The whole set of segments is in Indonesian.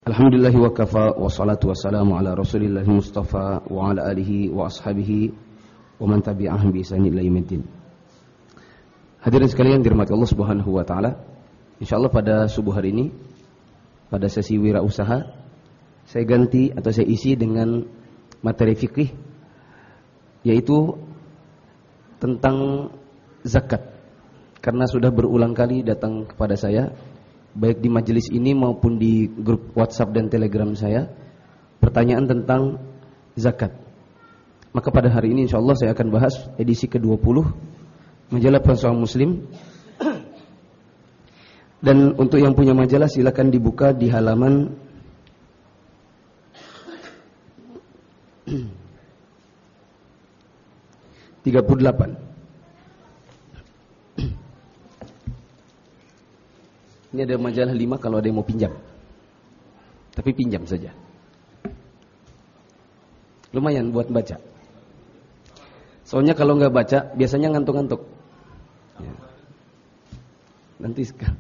Alhamdulillahi wa kafa wa salatu wassalamu ala rasulillahi mustafa wa ala alihi wa ashabihi wa man tabi'ahum bi ihsan ila yaumiddin. Hadirin sekalian dirahmati Allah Subhanahu wa taala. Insyaallah pada subuh hari ini pada sesi wirausaha saya ganti atau saya isi dengan materi fikih yaitu tentang zakat. Karena sudah berulang kali datang kepada saya baik di majelis ini maupun di grup WhatsApp dan Telegram saya pertanyaan tentang zakat. Maka pada hari ini insyaallah saya akan bahas edisi ke-20 majalah Pensuang Muslim. Dan untuk yang punya majalah silakan dibuka di halaman 38. Ini ada majalah 5 kalau ada yang mau pinjam. Tapi pinjam saja. Lumayan buat baca. Soalnya kalau nggak baca biasanya ngantuk-ngantuk. Ya. Nanti sekarang.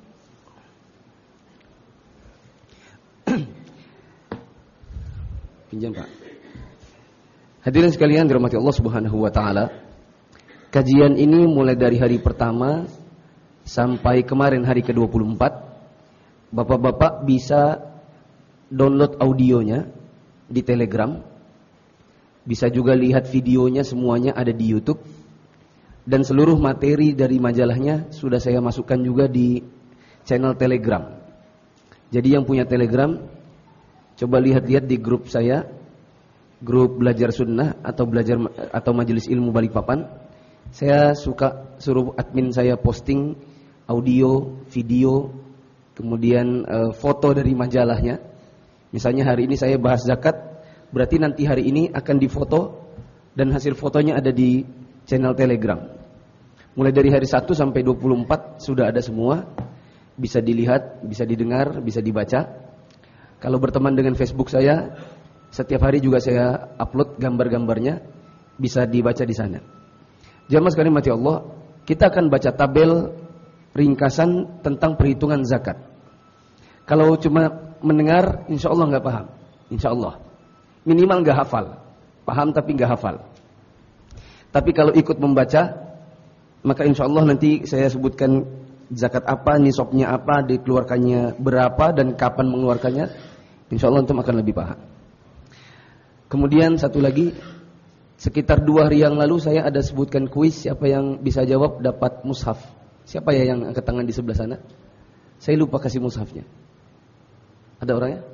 Pinjam Pak. Hadirin sekalian dirahmati Allah Subhanahu wa taala. Kajian ini mulai dari hari pertama sampai kemarin hari ke-24. Bapak-bapak bisa download audionya di Telegram. Bisa juga lihat videonya, semuanya ada di YouTube. Dan seluruh materi dari majalahnya sudah saya masukkan juga di channel Telegram. Jadi yang punya Telegram coba lihat-lihat di grup saya, grup Belajar Sunnah atau Majelis Ilmu Balikpapan. Saya suka suruh admin saya posting audio, video, kemudian foto dari majalahnya. Misalnya hari ini saya bahas zakat, berarti nanti hari ini akan difoto dan hasil fotonya ada di channel Telegram. Mulai dari hari 1 sampai 24 sudah ada semua. Bisa dilihat, bisa didengar, bisa dibaca. Kalau berteman dengan Facebook saya, setiap hari juga saya upload gambar-gambarnya, bisa dibaca di sana. Jamaah sekalian mati Allah, kita akan baca tabel ringkasan tentang perhitungan zakat. Kalau cuma mendengar, insya Allah nggak paham. Insya Allah minimal nggak hafal, paham tapi nggak hafal. Tapi kalau ikut membaca, maka insya Allah nanti saya sebutkan zakat apa, nisabnya apa, dikeluarkannya berapa dan kapan mengeluarkannya. Insya Allah antum akan lebih paham. Kemudian satu lagi, sekitar 2 hari yang lalu saya ada sebutkan kuis, siapa yang bisa jawab dapat mushaf. Siapa ya yang angkat tangan di sebelah sana? Saya lupa kasih mushafnya. Ada orangnya?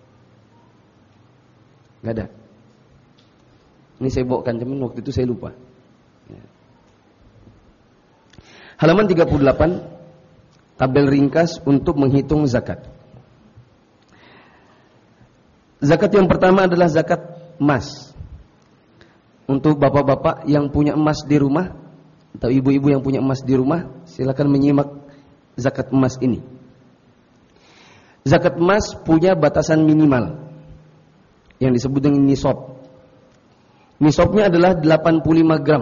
Gak ada. Ini saya bawakan, cuman waktu itu saya lupa. Halaman 38, tabel ringkas untuk menghitung zakat. Zakat yang pertama adalah zakat emas. Untuk bapak-bapak yang punya emas di rumah atau ibu-ibu yang punya emas di rumah, silakan menyimak zakat emas ini. Zakat emas punya batasan minimal yang disebut dengan nisab. Nisabnya adalah 85 gram.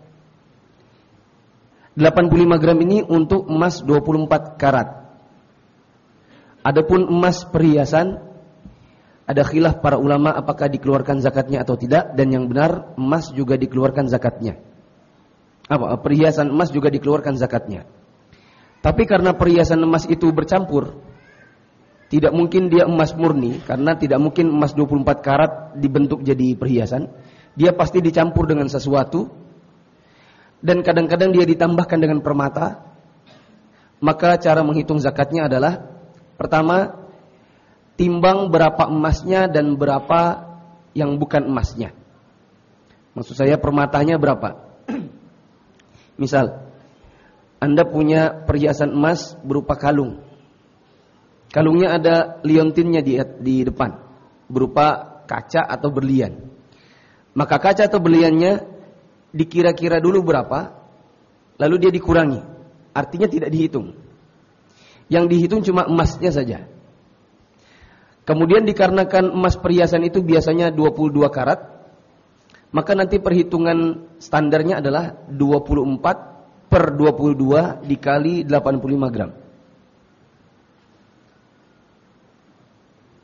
85 gram ini untuk emas 24 karat. Adapun emas perhiasan, ada khilaf para ulama apakah dikeluarkan zakatnya atau tidak, dan yang benar emas juga dikeluarkan zakatnya. Perhiasan emas juga dikeluarkan zakatnya. Tapi karena perhiasan emas itu bercampur, tidak mungkin dia emas murni, karena tidak mungkin emas 24 karat dibentuk jadi perhiasan. Dia pasti dicampur dengan sesuatu, dan kadang-kadang dia ditambahkan dengan permata. Maka cara menghitung zakatnya adalah, pertama, timbang berapa emasnya dan berapa yang bukan emasnya. Maksud saya permatanya berapa? Misal, Anda punya perhiasan emas berupa kalung. Kalungnya ada liontinnya di depan, berupa kaca atau berlian. Maka kaca atau berliannya dikira-kira dulu berapa, lalu dia dikurangi. Artinya tidak dihitung. Yang dihitung cuma emasnya saja. Kemudian dikarenakan emas perhiasan itu biasanya 22 karat, maka nanti perhitungan standarnya adalah 24 per 22 dikali 85 gram.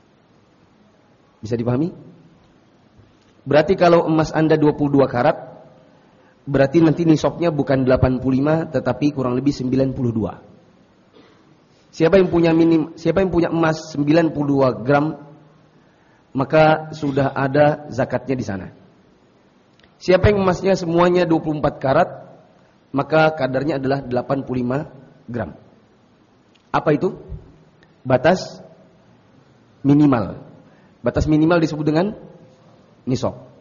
Bisa dipahami? Berarti kalau emas Anda 22 karat, berarti nanti nisabnya bukan 85 tetapi kurang lebih 92. Siapa yang punya emas 92 gram, maka sudah ada zakatnya di sana. Siapa yang emasnya semuanya 24 karat, maka kadarnya adalah 85 gram. Apa itu? Batas minimal. Batas minimal disebut dengan nisab.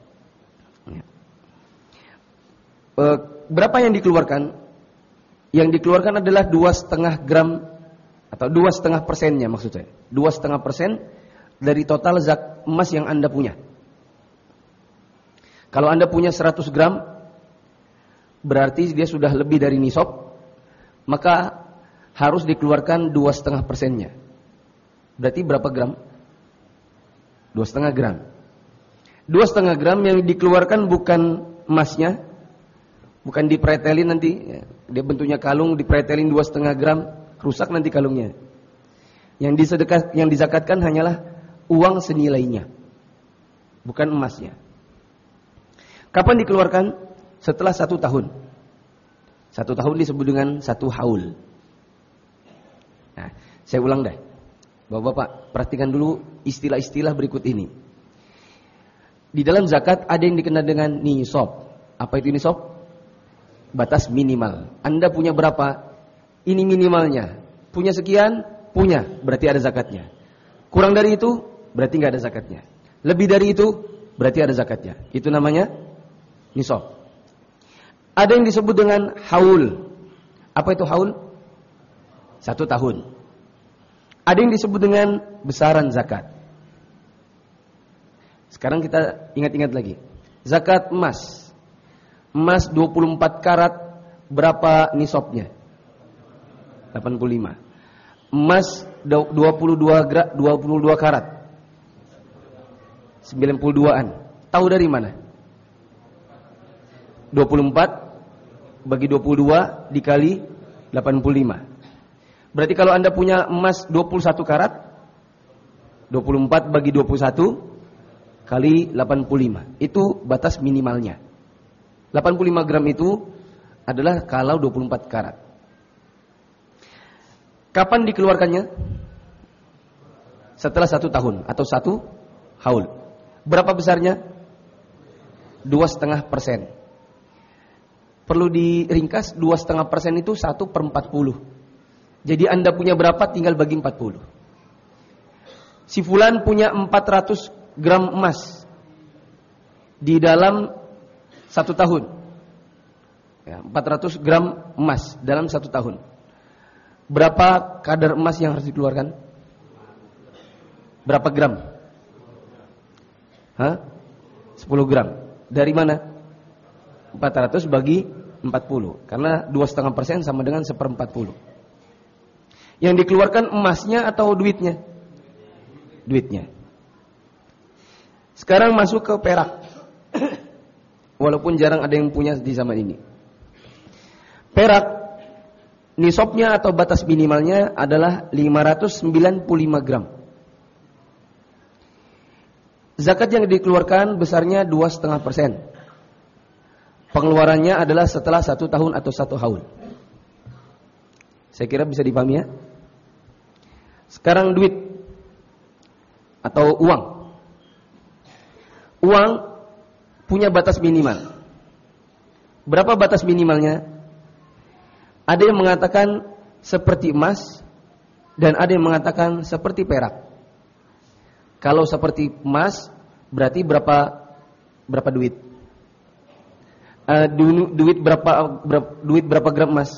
Berapa yang dikeluarkan? Yang dikeluarkan adalah 2,5 gram atau 2,5%-nya maksudnya. 2,5% dari total emas yang Anda punya. Kalau Anda punya 100 gram, berarti dia sudah lebih dari nisab, maka harus dikeluarkan 2,5%-nya. Berarti berapa gram? 2,5 gram. 2,5 gram yang dikeluarkan bukan emasnya, bukan dipretelin nanti, dia bentuknya kalung, dipretelin 2,5 gram, rusak nanti kalungnya. Yang dizakatkan hanyalah uang senilainya, bukan emasnya. Kapan dikeluarkan? Setelah 1 tahun. 1 tahun disebut dengan 1 haul. Nah, saya ulang deh. Bapak-bapak, perhatikan dulu istilah-istilah berikut ini. Di dalam zakat ada yang dikenal dengan nisab. Apa itu nisab? Batas minimal. Anda punya berapa? Ini minimalnya. Punya sekian? Punya. Berarti ada zakatnya. Kurang dari itu? Berarti nggak ada zakatnya. Lebih dari itu? Berarti ada zakatnya. Itu namanya nisab. Ada yang disebut dengan haul. Apa itu haul? 1 tahun. Ada yang disebut dengan besaran zakat. Sekarang kita ingat-ingat lagi. Zakat emas. Emas 24 karat, berapa nisabnya? 85. Emas 22 karat. 92-an. Tahu dari mana? 24 bagi 22 dikali 85. Berarti kalau Anda punya emas 21 karat, 24 bagi 21 kali 85. Itu batas minimalnya. 85 gram itu adalah kalau 24 karat. Kapan dikeluarkannya? Setelah 1 tahun atau 1 haul. Berapa besarnya? 2,5%. Perlu diringkas, 2,5% itu 1/40. Jadi Anda punya berapa, tinggal bagi 40. Si fulan punya 400 gram emas di dalam 1 tahun. Ya, 400 gram emas dalam 1 tahun. Berapa kadar emas yang harus dikeluarkan? Berapa gram? 10 gram. Dari mana? 400 bagi 40. Karena 2,5% sama dengan 1/40. Yang dikeluarkan emasnya atau duitnya? Duitnya. Sekarang masuk ke perak. Walaupun jarang ada yang punya di zaman ini. Perak, nisabnya atau batas minimalnya adalah 595 gram. Zakat yang dikeluarkan besarnya 2,5%. Pengeluarannya adalah setelah 1 tahun atau 1 haul. Saya kira bisa dipahami ya. Sekarang duit atau uang. Uang punya batas minimal. Berapa batas minimalnya? Ada yang mengatakan seperti emas dan ada yang mengatakan seperti perak. Kalau seperti emas berarti berapa duit? Duit berapa gram emas?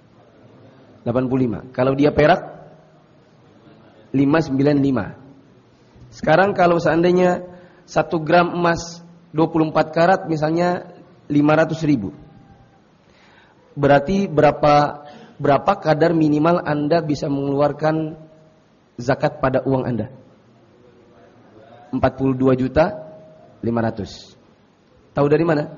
85. Kalau dia perak 595. Sekarang kalau seandainya 1 gram emas 24 karat misalnya 500.000. Berarti berapa kadar minimal Anda bisa mengeluarkan zakat pada uang Anda? 42.500.000. Tahu dari mana?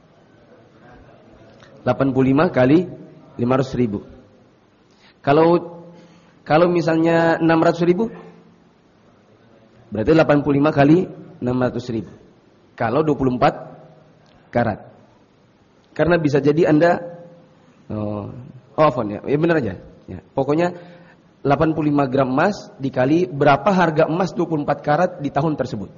85 kali 500.000. Kalau misalnya 600.000, Berarti 85 kali 600.000. Kalau 24 karat. Karena bisa jadi Anda ya benar aja. Ya, pokoknya 85 gram emas dikali berapa harga emas 24 karat di tahun tersebut.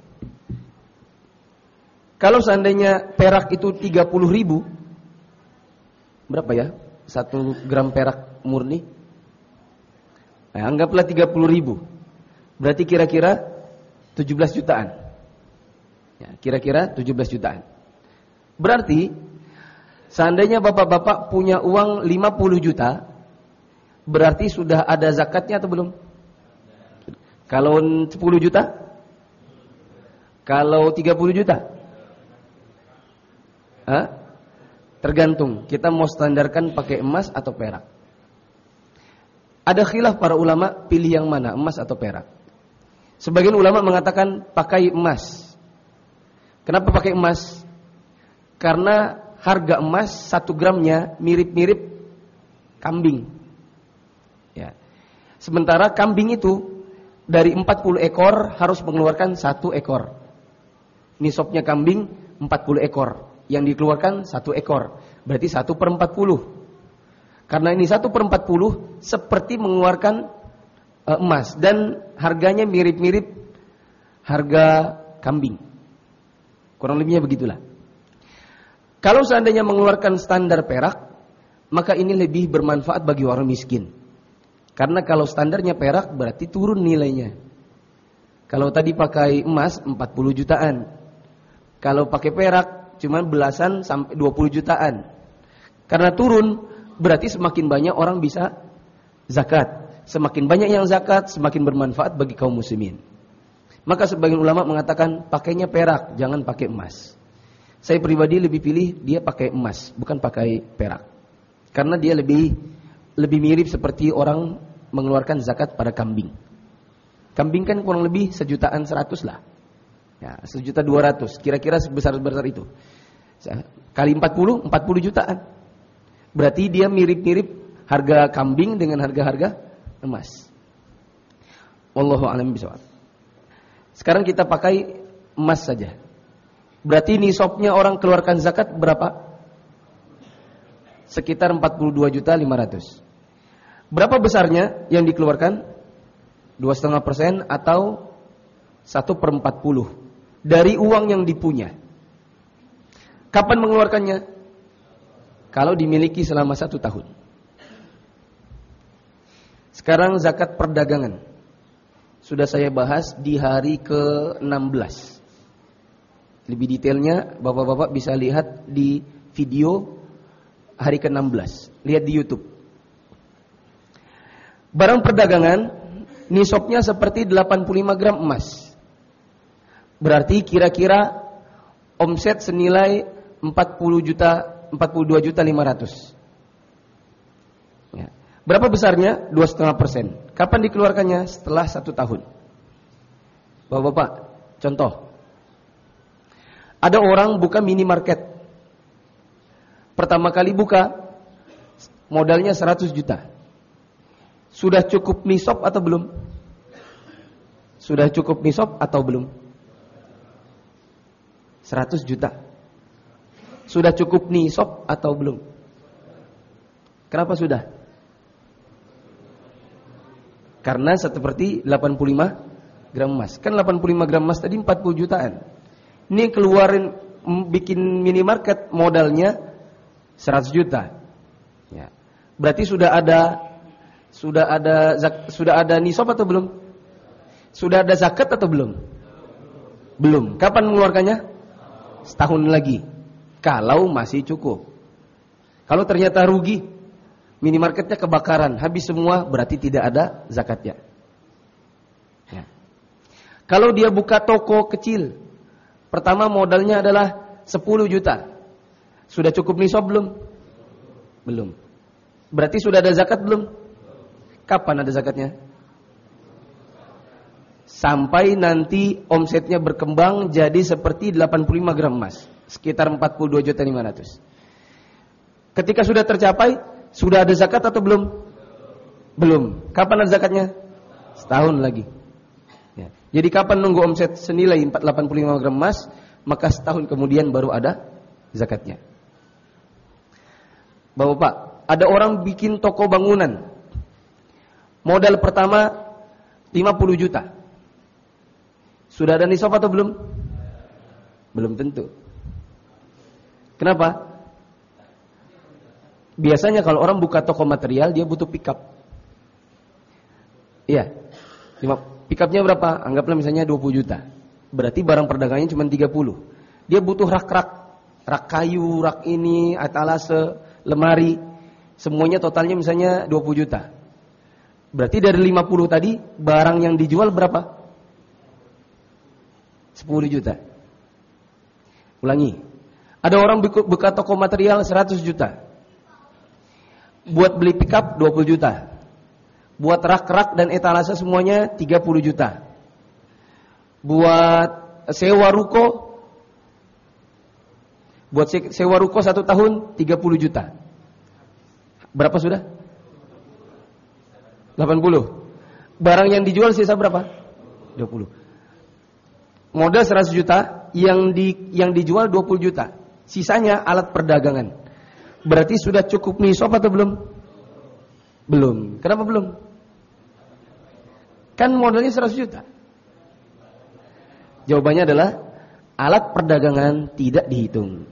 Kalau seandainya perak itu 30.000, berapa ya? 1 gram perak murni? Nah, anggaplah 30.000. Berarti kira-kira 17 jutaan. Ya, kira-kira 17 jutaan. Berarti seandainya bapak-bapak punya uang 50 juta, berarti sudah ada zakatnya atau belum? Kalau 10 juta? Kalau 30 juta? Tergantung kita mau standarkan pakai emas atau perak. Ada khilaf para ulama pilih yang mana, emas atau perak. Sebagian ulama mengatakan pakai emas. Kenapa pakai emas? Karena harga emas 1 gramnya mirip-mirip kambing. Ya. Sementara kambing itu dari 40 ekor harus mengeluarkan 1 ekor. Nisabnya kambing 40 ekor. Yang dikeluarkan 1 ekor. Berarti 1/40. Karena ini 1/40 seperti mengeluarkan emas. Dan harganya mirip-mirip harga kambing. Kurang lebihnya begitulah. Kalau seandainya mengeluarkan standar perak, maka ini lebih bermanfaat bagi orang miskin. Karena kalau standarnya perak berarti turun nilainya. Kalau tadi pakai emas 40 jutaan. Kalau pakai perak cuma belasan sampai 20 jutaan. Karena turun berarti semakin banyak orang bisa zakat. Semakin banyak yang zakat, semakin bermanfaat bagi kaum muslimin. Maka sebagian ulama mengatakan pakainya perak, jangan pakai emas. Saya pribadi lebih pilih dia pakai emas, bukan pakai perak. Karena dia lebih mirip seperti orang mengeluarkan zakat pada kambing. Kambing kan kurang lebih 1.100.000 lah. Ya, 1.200.000, kira-kira sebesar itu. Kali 40 jutaan. Berarti dia mirip-mirip harga kambing dengan harga-harga emas. Wallahu a'lam bishawab. Sekarang kita pakai emas saja. Berarti nisabnya orang keluarkan zakat berapa? Sekitar 42.500.000. Berapa besarnya yang dikeluarkan? 2,5% atau 1/40 dari uang yang dipunya. Kapan mengeluarkannya? Kalau dimiliki selama 1 tahun. Sekarang zakat perdagangan. Sudah saya bahas di hari ke-16. Lebih detailnya bapak-bapak bisa lihat di video hari ke-16. Lihat di YouTube. Barang perdagangan nisabnya seperti 85 gram emas. Berarti kira-kira omset senilai 42.500.000. Ya. Berapa besarnya? 2,5%. Kapan dikeluarkannya? Setelah 1 tahun. Bapak-bapak, contoh. Ada orang buka minimarket. Pertama kali buka, modalnya 100 juta. Sudah cukup nisab atau belum? Sudah cukup nisab atau belum? 100 juta. Sudah cukup nisab atau belum? Kenapa sudah? Karena seperti 85 gram emas. Kan 85 gram emas tadi 40 jutaan. Ini keluarin bikin minimarket modalnya 100 juta. Ya. Berarti sudah ada nisab atau belum? Sudah ada zakat atau belum? Belum. Kapan mengeluarkannya? Setahun lagi. Kalau masih cukup. Kalau ternyata rugi, minimarketnya kebakaran, habis semua, berarti tidak ada zakatnya. Ya. Kalau dia buka toko kecil, pertama modalnya adalah 10 juta. Sudah cukup nisab belum? Belum. Berarti sudah ada zakat belum? Kapan ada zakatnya? Sampai nanti omsetnya berkembang jadi seperti 85 gram emas. Sekitar 42.500.000. Ketika sudah tercapai, sudah ada zakat atau belum? Belum. Kapan ada zakatnya? Setahun lagi. Ya. Jadi kapan nunggu omset senilai 485 gram emas, maka setahun kemudian baru ada zakatnya. Bapak-bapak, ada orang bikin toko bangunan. Modal pertama 50 juta. Sudah ada nisab atau belum? Belum tentu. Kenapa? Biasanya kalau orang buka toko material, dia butuh pickup. Iya. Pickupnya berapa? Anggaplah misalnya 20 juta. Berarti barang perdagangannya cuma 30. Dia butuh rak-rak. Rak kayu, rak ini, etalase, lemari. Semuanya totalnya misalnya 20 juta. Berarti dari 50 tadi, barang yang dijual berapa? 10 juta. Ulangi. Ada orang buka toko material 100 juta. Buat beli pickup 20 juta. Buat rak-rak dan etalase semuanya 30 juta. Buat sewa ruko, sewa ruko 1 tahun 30 juta. Berapa sudah? 80. Barang yang dijual sisa berapa? 20. Modal 100 juta, yang dijual 20 juta. Sisanya alat perdagangan. Berarti sudah cukup nisab atau belum? Belum. Kenapa belum? Kan modalnya 100 juta. Jawabannya adalah alat perdagangan tidak dihitung.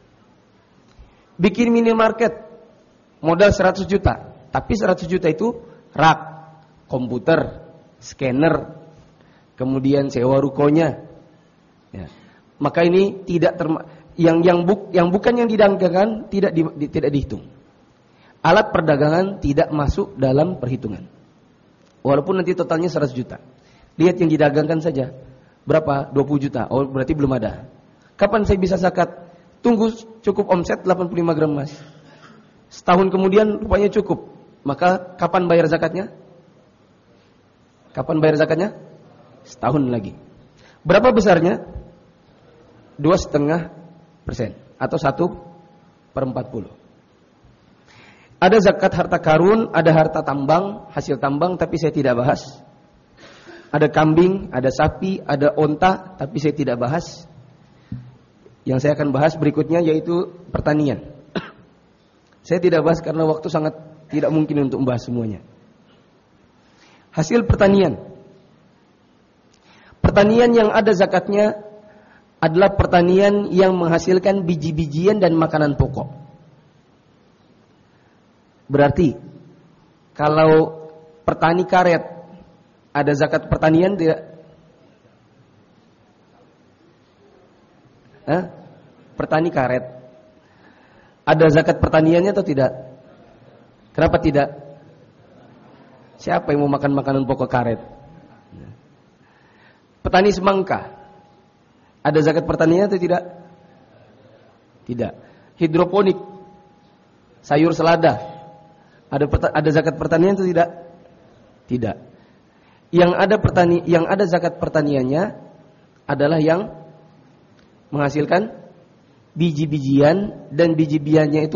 Bikin minimarket modal 100 juta, tapi 100 juta itu rak, komputer, scanner, kemudian sewa rukonya. Ya. Maka ini tidak yang bukan yang didagangkan tidak dihitung. Alat perdagangan tidak masuk dalam perhitungan. Walaupun nanti totalnya 100 juta. Lihat yang didagangkan saja. Berapa? 20 juta. Oh, berarti belum ada. Kapan saya bisa zakat? Tunggu cukup omset 85 gram emas. Setahun kemudian rupanya cukup. Maka kapan bayar zakatnya? Kapan bayar zakatnya? Setahun lagi. Berapa besarnya? 2,5% atau 1/40. Ada zakat harta karun, ada harta tambang, hasil tambang, tapi saya tidak bahas. Ada kambing, ada sapi, ada onta, tapi saya tidak bahas. Yang saya akan bahas berikutnya yaitu pertanian. Saya tidak bahas karena waktu sangat tidak mungkin untuk membahas semuanya. Hasil pertanian. Pertanian yang ada zakatnya adalah pertanian yang menghasilkan biji-bijian dan makanan pokok. Berarti kalau petani karet ada zakat pertanian tidak? Petani karet ada zakat pertaniannya atau tidak? Kenapa tidak? Siapa yang mau makan makanan pokok karet? Petani semangka ada zakat pertaniannya atau tidak? Tidak. Hidroponik, sayur selada, ada zakat pertanian atau tidak? Tidak. Yang ada zakat pertaniannya adalah yang menghasilkan biji-bijian, dan biji-bijiannya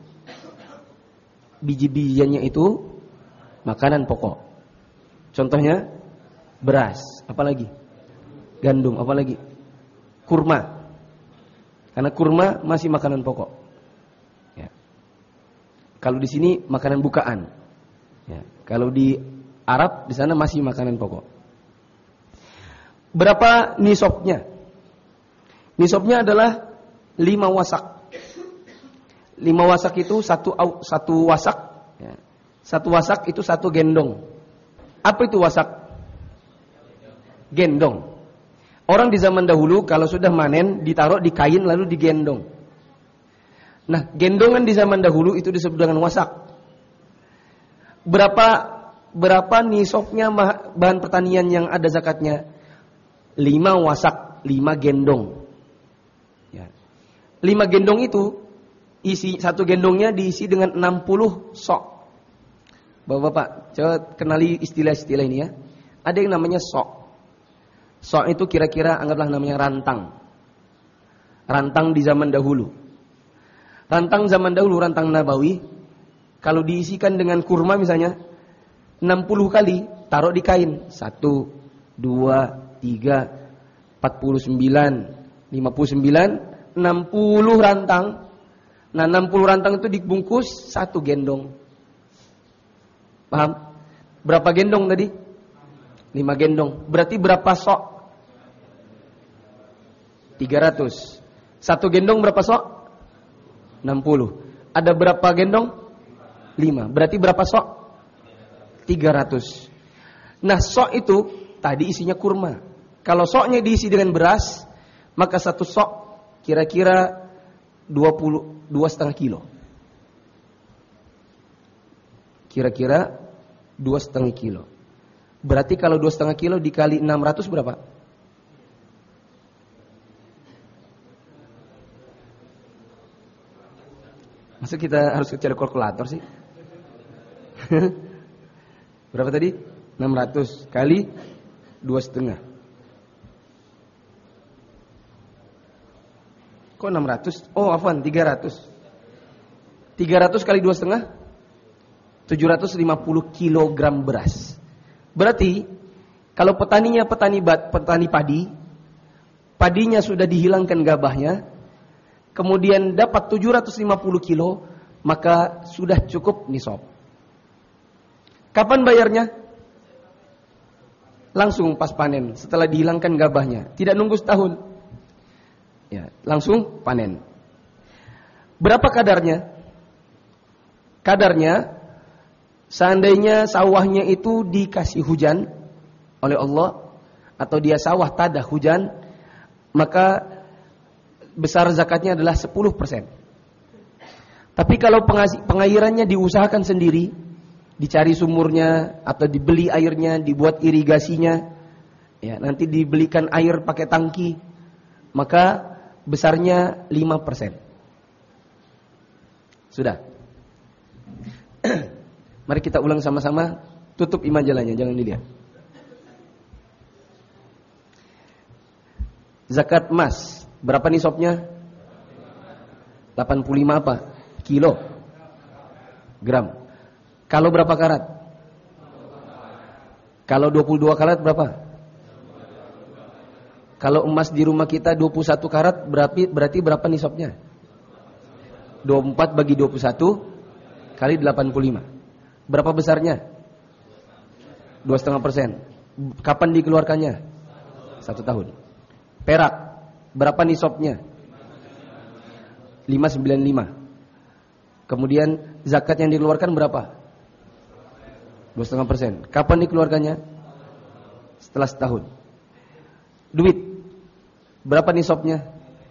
itu makanan pokok. Contohnya beras, apalagi? Gandum, apalagi? Kurma. Karena kurma masih makanan pokok. Ya. Kalau di sini makanan bukaan. Ya. Kalau di Arab di sana masih makanan pokok. Berapa nisabnya? Nisabnya adalah 5 wasak. 5 wasak itu satu wasak. Ya. 1 wasak itu 1 gendong. Apa itu wasak? Gendong. Orang di zaman dahulu kalau sudah manen ditaruh di kain lalu digendong. Nah, gendongan di zaman dahulu itu disebut dengan wasak. Berapa nisabnya bahan pertanian yang ada zakatnya? 5 wasak, 5 gendong. Ya. 5 gendong itu isi satu gendongnya diisi dengan 60 sok. Bapak-bapak, coba kenali istilah-istilah ini ya. Ada yang namanya sok. Sok itu kira-kira anggaplah namanya rantang. Rantang di zaman dahulu. Rantang zaman dahulu, rantang nabawi, kalau diisikan dengan kurma misalnya 60 kali taruh di kain. 1, 2, 3, 49, 59, 60 rantang. Nah 60 rantang itu dibungkus 1 gendong. Paham? Berapa gendong tadi? 5 gendong. Berarti berapa sok? 300. 1 gendong berapa sok? 60. Ada berapa gendong? 5. Berarti berapa sok? 300. Nah sok itu tadi isinya kurma. Kalau soknya diisi dengan beras, maka 1 sok kira-kira 2,5 kilo. Kira-kira 2,5 kilo. Berarti kalau 2,5 kilo dikali 600 berapa? Masa kita harus cari kalkulator sih? Berapa tadi? 600 kali 2,5. Kok 600? Oh afwan, 300. 300 kali 2,5 750 kilogram beras. Berarti kalau petaninya petani padi, padinya sudah dihilangkan gabahnya, kemudian dapat 750 kilo, maka sudah cukup nisab. Kapan bayarnya? Langsung pas panen, setelah dihilangkan gabahnya. Tidak nunggu setahun. Ya, langsung panen. Berapa kadarnya? Kadarnya, seandainya sawahnya itu dikasih hujan oleh Allah, atau dia sawah tadah hujan, maka besar zakatnya adalah 10%. Tapi kalau pengairannya diusahakan sendiri, dicari sumurnya atau dibeli airnya, dibuat irigasinya, ya nanti dibelikan air pakai tangki, maka besarnya 5%. Sudah. Mari kita ulang sama-sama. Tutup imajalahnya, jangan dilihat. Zakat emas berapa nisabnya? 85 apa? Kilo. Gram. Kalau berapa karat? Kalau 22 karat berapa? Kalau emas di rumah kita 21 karat berarti berapa nisabnya? 24 bagi 21 kali 85. Berapa besarnya? 2,5%. Kapan dikeluarkannya? 1 tahun. Perak berapa nisabnya? 595. Kemudian zakat yang dikeluarkan berapa? 2,5%. Kapan dikeluarkannya? Setelah setahun. Duit berapa nisabnya?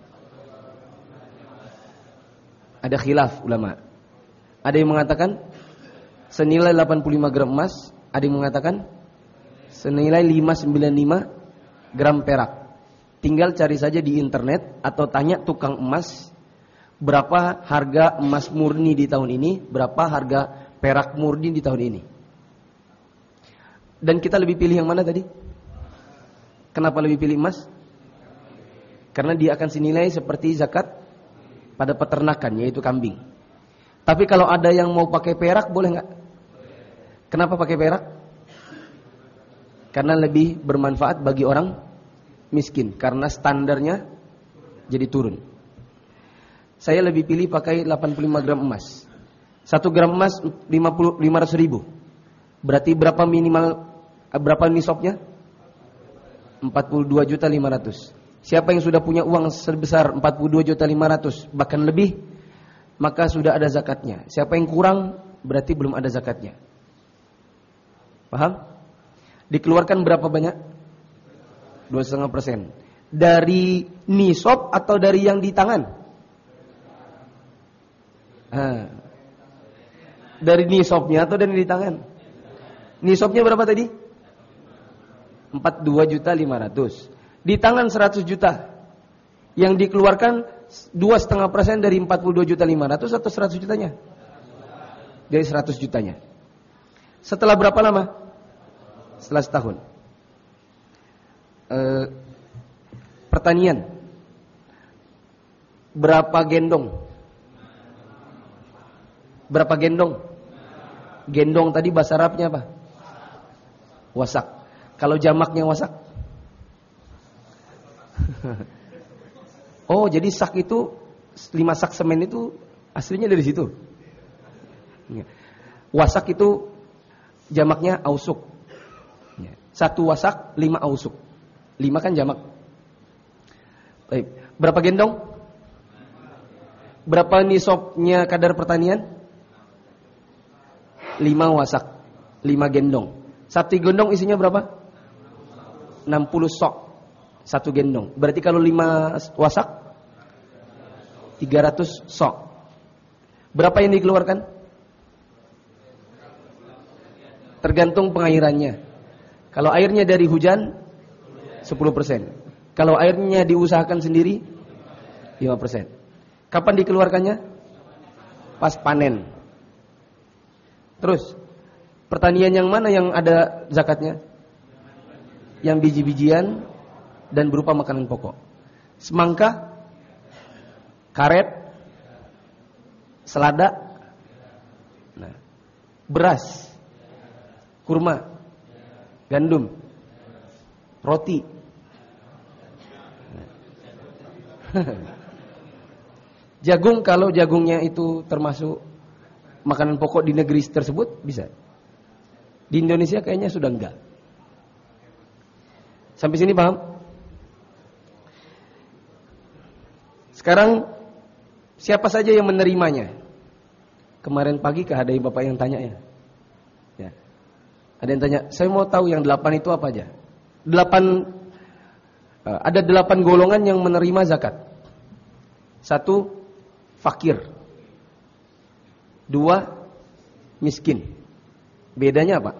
Ada khilaf ulama. Ada yang mengatakan senilai 85 gram emas, ada yang mengatakan senilai 595 gram perak. Tinggal cari saja di internet atau tanya tukang emas berapa harga emas murni di tahun ini, berapa harga perak murni di tahun ini. Dan kita lebih pilih yang mana tadi? Kenapa lebih pilih emas? Karena dia akan senilai seperti zakat pada peternakan, yaitu kambing. Tapi kalau ada yang mau pakai perak, boleh nggak? Kenapa pakai perak? Karena lebih bermanfaat bagi orang miskin, karena standarnya jadi turun. Saya lebih pilih pakai 85 gram emas. 1 gram emas 500 ribu. Berarti berapa nisabnya? 42.500.000. Siapa yang sudah punya uang sebesar 42.500.000 bahkan lebih, maka sudah ada zakatnya. Siapa yang kurang berarti belum ada zakatnya. Paham? Dikeluarkan berapa banyak? 2,5%. Dari nisab atau dari yang di tangan? Dari nisabnya atau dari di tangan? Nisabnya berapa tadi? 42.500.000. Di tangan 100 juta. Yang dikeluarkan 2,5% dari 42.500.000 atau 100 jutanya? Dari 100 jutanya. Setelah berapa lama? Setelah setahun. Pertanian. Berapa gendong? Berapa gendong? Gendong tadi bahasa Arabnya apa? Wasak. Kalau jamaknya wasak? Oh, jadi sak itu 5 sak semen itu aslinya dari situ. Wasak itu jamaknya ausuk. 1 wasak 5 ausuk. 5 kan jamak. Baik. Berapa gendong? Berapa nisabnya kadar pertanian? 5 wasak, 5 gendong. 1 gendong isinya berapa? 60 sok. 1 gendong. Berarti kalau 5 wasak 300 sok. Berapa yang dikeluarkan? Tergantung pengairannya. Kalau airnya dari hujan 10%. Kalau airnya diusahakan sendiri 5%. Kapan dikeluarkannya? Pas panen. Terus, pertanian yang mana yang ada zakatnya? Yang biji-bijian dan berupa makanan pokok. Semangka, karet, selada, beras, kurma, gandum, roti. Jagung, kalau jagungnya itu termasuk makanan pokok di negeri tersebut, bisa. Di Indonesia kayaknya sudah enggak. Sampai sini paham? Sekarang siapa saja yang menerimanya? Kemarin pagi ada bapak yang tanya ya. Ada yang tanya, saya mau tahu yang 8 itu apa aja? Ada 8 golongan yang menerima zakat. 1, fakir. 2, miskin. Bedanya apa?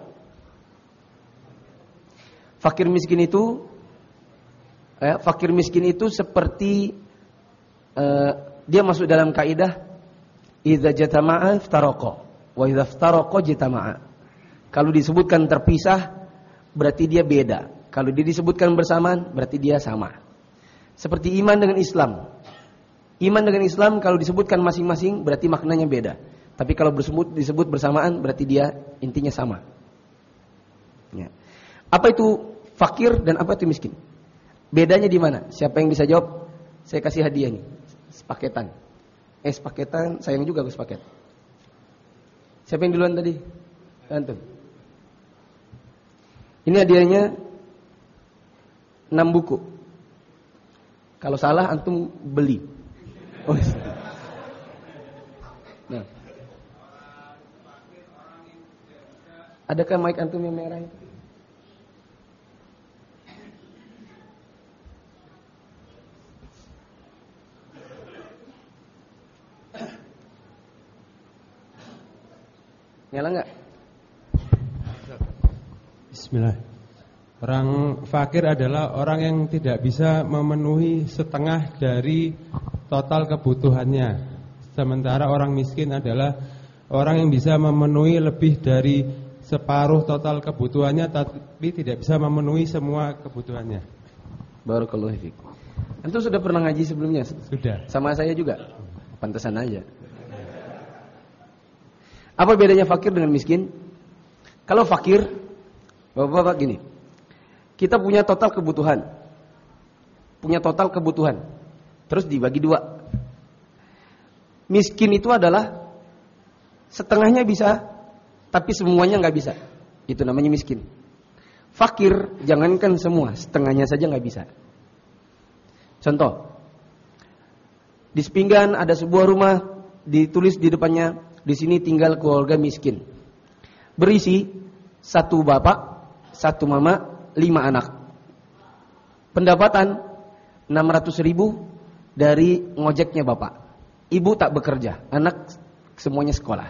Fakir miskin itu seperti dia masuk dalam kaidah idza jatama'a iftaraqa wa idza iftaraqa jatama'a. Kalau disebutkan terpisah berarti dia beda. Kalau dia disebutkan bersamaan berarti dia sama. Seperti iman dengan Islam. Iman dengan Islam kalau disebutkan masing-masing berarti maknanya beda. Tapi kalau disebut bersamaan berarti dia intinya sama. Ya. Apa itu fakir dan apa itu miskin? Bedanya di mana? Siapa yang bisa jawab? Saya kasih hadiah nih. Sepaketan. Sepaketan, sayang juga gue sepaket. Siapa yang duluan tadi? Antum. Ini hadiahnya 6 buku. Kalau salah antum beli. Oh. Nah. Adakah mic antum yang merah itu? Nyala enggak? Bismillah. Orang fakir adalah orang yang tidak bisa memenuhi setengah dari total kebutuhannya. Sementara orang miskin adalah orang yang bisa memenuhi lebih dari separuh total kebutuhannya tapi tidak bisa memenuhi semua kebutuhannya. Barakallahu fiik. Antum sudah pernah ngaji sebelumnya? Sudah. Sama saya juga. Pantesan aja. Apa bedanya fakir dengan miskin? Kalau fakir, bapak-bapak gini, kita punya total kebutuhan. Terus dibagi 2. Miskin itu adalah setengahnya bisa, tapi semuanya nggak bisa. Itu namanya miskin. Fakir, jangankan semua, setengahnya saja nggak bisa. Contoh, di Sepinggan ada sebuah rumah, ditulis di depannya, di sini tinggal keluarga miskin. Berisi 1 bapak, 1 mama, 5 anak. Pendapatan 600.000 dari ngojeknya bapak. Ibu tak bekerja, anak semuanya sekolah.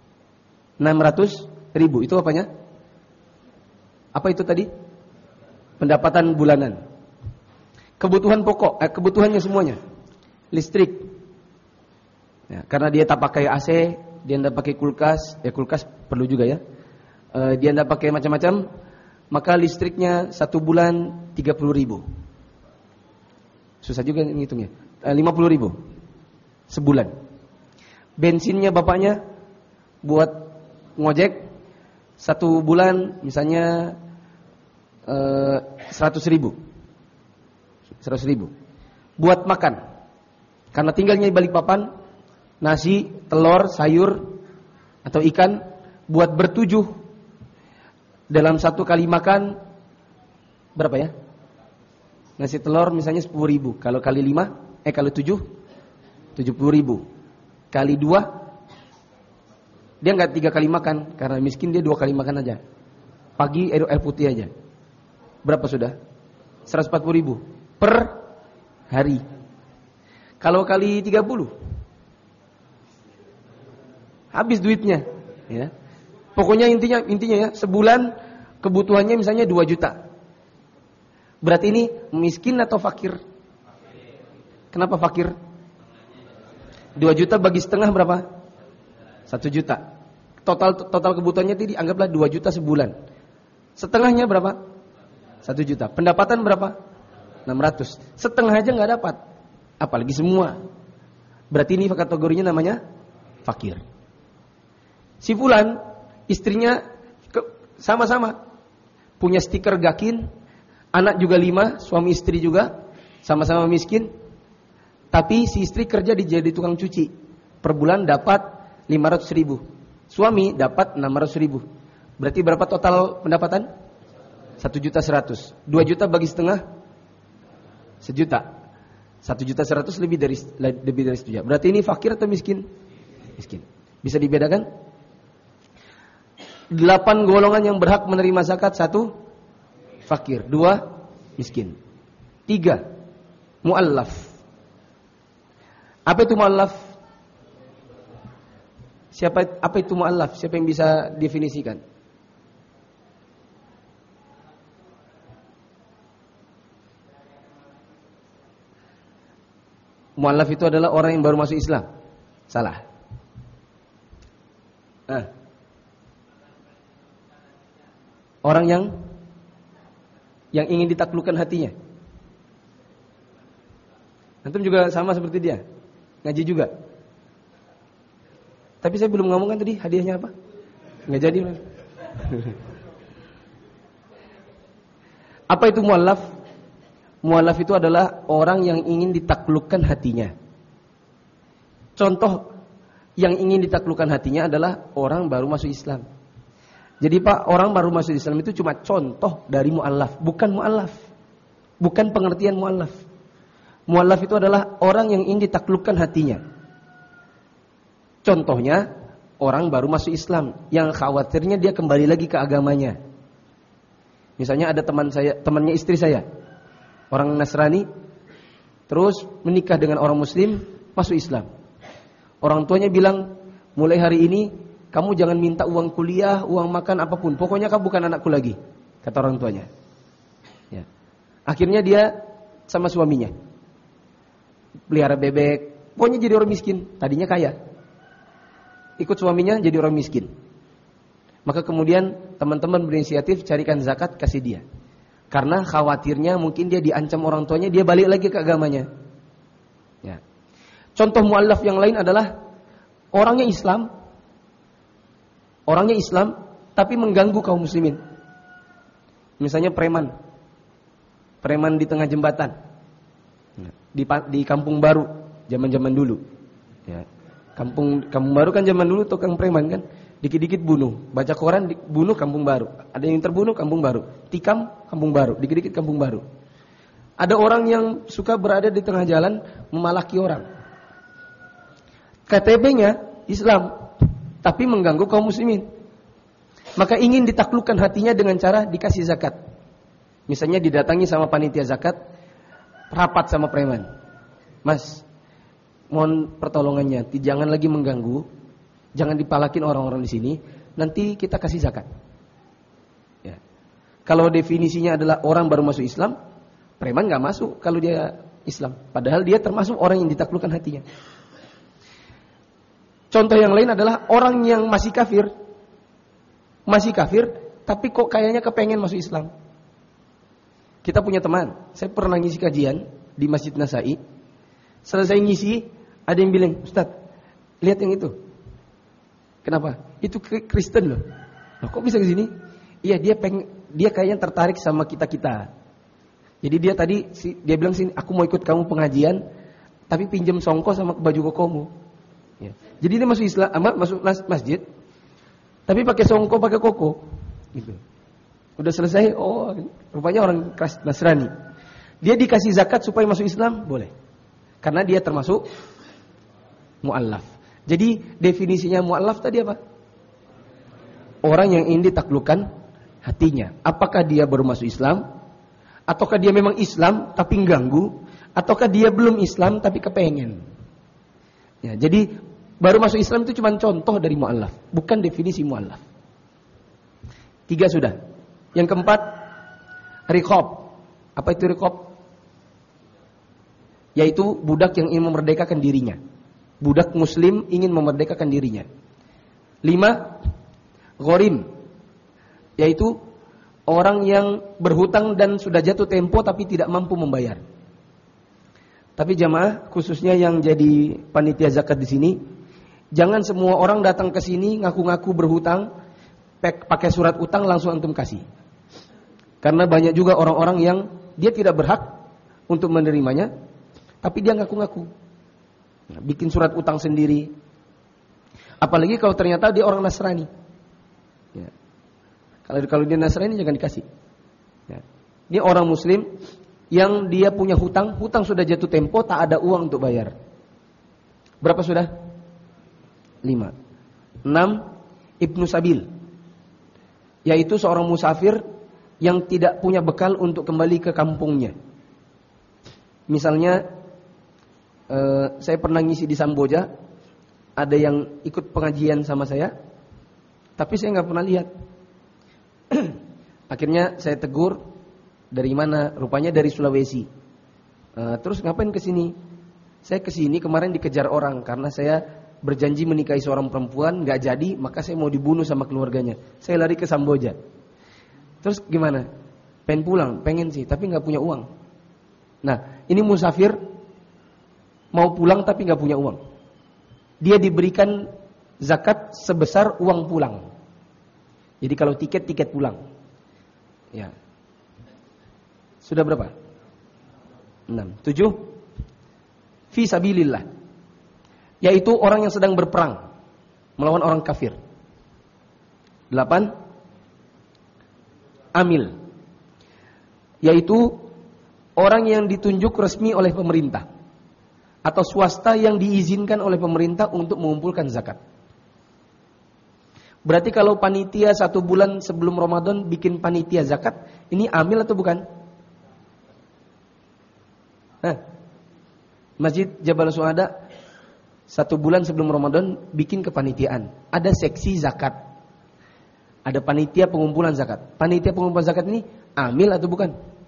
600.000 itu apanya? Apa itu tadi? Pendapatan bulanan. Kebutuhan pokok, kebutuhannya semuanya. Listrik. Ya, karena dia tak pakai AC, dia tidak pakai kulkas, kulkas perlu juga ya. Dia tidak pakai macam-macam, maka listriknya 1 bulan 30.000. Susah juga ngitungnya. 50.000 sebulan. Bensinnya bapaknya buat ngojek 1 bulan misalnya 100.000. buat makan. Karena tinggalnya di Balikpapan, nasi, telur, sayur atau ikan buat bertujuh. Dalam satu kali makan berapa ya? Nasi telur misalnya 10.000. Kalau kali 5, kalau 7, 70.000. Kali 2, dia nggak 3 kali makan karena miskin, dia 2 kali makan aja. Pagi air putih aja. Berapa sudah? 140.000 per hari. Kalau kali 30, habis duitnya. Ya. Pokoknya intinya ya, sebulan kebutuhannya misalnya 2 juta. Berarti ini miskin atau fakir? Kenapa fakir? 2 juta bagi setengah berapa? 1 juta. Total kebutuhannya tadi anggaplah 2 juta sebulan. Setengahnya berapa? 1 juta. Pendapatan berapa? 600. Setengah aja nggak dapat. Apalagi semua. Berarti ini kategorinya namanya fakir. Si fulan, istrinya sama-sama punya stiker gakin, anak juga 5, suami istri juga, sama-sama miskin. Tapi si istri kerja jadi tukang cuci. Per bulan dapat 500.000. Suami dapat 600.000. Berarti berapa total pendapatan? 1.100.000. 2 juta bagi setengah 1 juta. 1.100.000 lebih dari 1 juta. Berarti ini fakir atau miskin? Miskin. Bisa dibedakan? 8 golongan yang berhak menerima zakat. 1 fakir, 2 miskin, 3 mu'allaf. Apa itu mu'allaf? Apa itu mu'allaf? Siapa yang bisa definisikan? Mu'allaf itu adalah orang yang baru masuk Islam. Salah. Orang yang ingin ditaklukkan hatinya. Antum juga sama seperti dia, ngaji juga. Tapi saya belum ngomong kan tadi hadiahnya apa? Nggak jadi. Apa itu mu'allaf? Mu'allaf itu adalah orang yang ingin ditaklukkan hatinya. Contoh yang ingin ditaklukkan hatinya adalah orang baru masuk Islam. Jadi Pak, orang baru masuk Islam itu cuma contoh dari mu'allaf, bukan mu'allaf. Bukan pengertian mu'allaf. Mu'allaf itu adalah orang yang ingin ditaklukkan hatinya. Contohnya, orang baru masuk Islam yang khawatirnya dia kembali lagi ke agamanya. Misalnya ada temannya istri saya, orang Nasrani, terus menikah dengan orang Muslim, masuk Islam. Orang tuanya bilang, mulai hari ini kamu jangan minta uang kuliah, uang makan, apapun. Pokoknya kamu bukan anakku lagi, kata orang tuanya. Ya. Akhirnya dia sama suaminya pelihara bebek, pokoknya jadi orang miskin. Tadinya kaya, ikut suaminya jadi orang miskin. Maka kemudian teman-teman berinisiatif carikan zakat, kasih dia. Karena khawatirnya mungkin dia diancam orang tuanya, dia balik lagi ke agamanya. Ya. Contoh mu'allaf yang lain adalah orangnya Islam tapi mengganggu kaum muslimin. Misalnya preman di tengah jembatan. Di Kampung Baru zaman-zaman dulu. Ya. Kampung Baru kan zaman dulu tukang preman kan, dikit-dikit bunuh, baca koran bunuh Kampung Baru. Ada yang terbunuh Kampung Baru, tikam Kampung Baru, dikit-dikit Kampung Baru. Ada orang yang suka berada di tengah jalan memalaki orang. KTP-nya Islam tapi mengganggu kaum muslimin. Maka ingin ditaklukkan hatinya dengan cara dikasih zakat. Misalnya didatangi sama panitia zakat, rapat sama preman. Mas, mohon pertolongannya, jangan lagi mengganggu, jangan dipalakin orang-orang di sini, nanti kita kasih zakat. Ya. Kalau definisinya adalah orang baru masuk Islam, preman nggak masuk kalau dia Islam. Padahal dia termasuk orang yang ditaklukkan hatinya. Contoh yang lain adalah orang yang masih kafir, tapi kok kayaknya kepengen masuk Islam. Kita punya teman, saya pernah ngisi kajian di Masjid Nasai. Selesai ngisi, ada yang bilang, Ustaz, lihat yang itu. Kenapa? Itu Kristen loh. Kok bisa ke sini? Iya, dia kayaknya tertarik sama kita. Jadi dia bilang sini, aku mau ikut kamu pengajian, tapi pinjam songko sama baju kokomu. Ya. Jadi dia masuk Islam, masuk masjid, tapi pakai songko, pakai koko. Gitu. Udah selesai, rupanya orang Nasrani. Dia dikasih zakat supaya masuk Islam, boleh. Karena dia termasuk mu'allaf. Jadi definisinya mu'allaf tadi apa? Orang yang ingin ditaklukkan hatinya. Apakah dia baru masuk Islam? Ataukah dia memang Islam tapi ganggu? Ataukah dia belum Islam tapi kepengen? Ya, jadi baru masuk Islam itu cuma contoh dari mu'allaf, bukan definisi mu'allaf. 3 sudah. Yang keempat, riqab. Apa itu riqab? Yaitu budak yang ingin memerdekakan dirinya. Budak muslim ingin memerdekakan dirinya. 5, ghorim. Yaitu orang yang berhutang dan sudah jatuh tempo tapi tidak mampu membayar. Tapi jamaah, khususnya yang jadi panitia zakat di sini, jangan semua orang datang ke sini ngaku-ngaku berhutang, pakai surat utang langsung antum kasih. Karena banyak juga orang-orang yang dia tidak berhak untuk menerimanya, tapi dia ngaku-ngaku. Bikin surat utang sendiri. Apalagi kalau ternyata dia orang Nasrani. Ya. Kalau dia Nasrani jangan dikasih. Ya. Ini orang Muslim yang dia punya hutang sudah jatuh tempo, tak ada uang untuk bayar. Berapa sudah? 5. 6, Ibnu Sabil. Yaitu seorang musafir yang tidak punya bekal untuk kembali ke kampungnya. Misalnya, saya pernah ngisi di Samboja, ada yang ikut pengajian sama saya, tapi saya nggak pernah lihat. Akhirnya saya tegur, dari mana? Rupanya dari Sulawesi. Terus ngapain kesini? Saya kesini kemarin dikejar orang karena saya berjanji menikahi seorang perempuan, nggak jadi, maka saya mau dibunuh sama keluarganya. Saya lari ke Samboja. Terus gimana? Pengen pulang, pengen sih, tapi nggak punya uang. Nah, ini musafir mau pulang tapi nggak punya uang. Dia diberikan zakat sebesar uang pulang. Jadi kalau tiket pulang. Ya. Sudah berapa? 6. 7. Fi sabilillah. Yaitu orang yang sedang berperang melawan orang kafir. 8. Amil. Yaitu orang yang ditunjuk resmi oleh pemerintah atau swasta yang diizinkan oleh pemerintah untuk mengumpulkan zakat. Berarti kalau panitia 1 bulan sebelum Ramadan bikin panitia zakat, ini amil atau bukan? Masjid Jabal Suhada 1 bulan sebelum Ramadan bikin kepanitiaan. Ada seksi zakat. Ada panitia pengumpulan zakat. Panitia pengumpulan zakat ini amil atau bukan?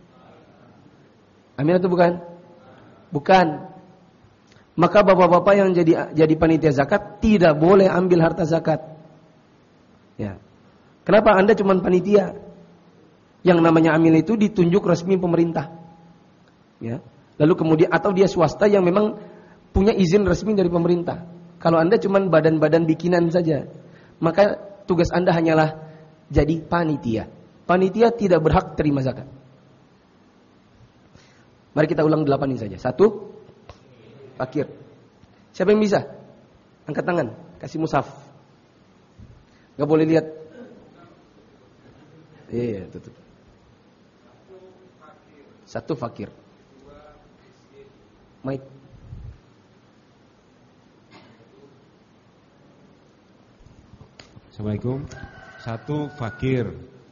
Amil atau bukan? Bukan. Maka bapak-bapak yang jadi panitia zakat tidak boleh ambil harta zakat. Ya. Kenapa Anda cuma panitia? Yang namanya amil itu ditunjuk resmi pemerintah. Ya. Lalu kemudian atau dia swasta yang memang punya izin resmi dari pemerintah. Kalau Anda cuma badan-badan bikinan saja, maka tugas Anda hanyalah jadi panitia. Panitia tidak berhak terima zakat. Mari kita ulang 8 ini saja. 1, fakir. Siapa yang bisa? Angkat tangan, kasih mushaf. Gak boleh lihat. Iya, tutup. 1 fakir. Mike. Assalamualaikum. 1 fakir.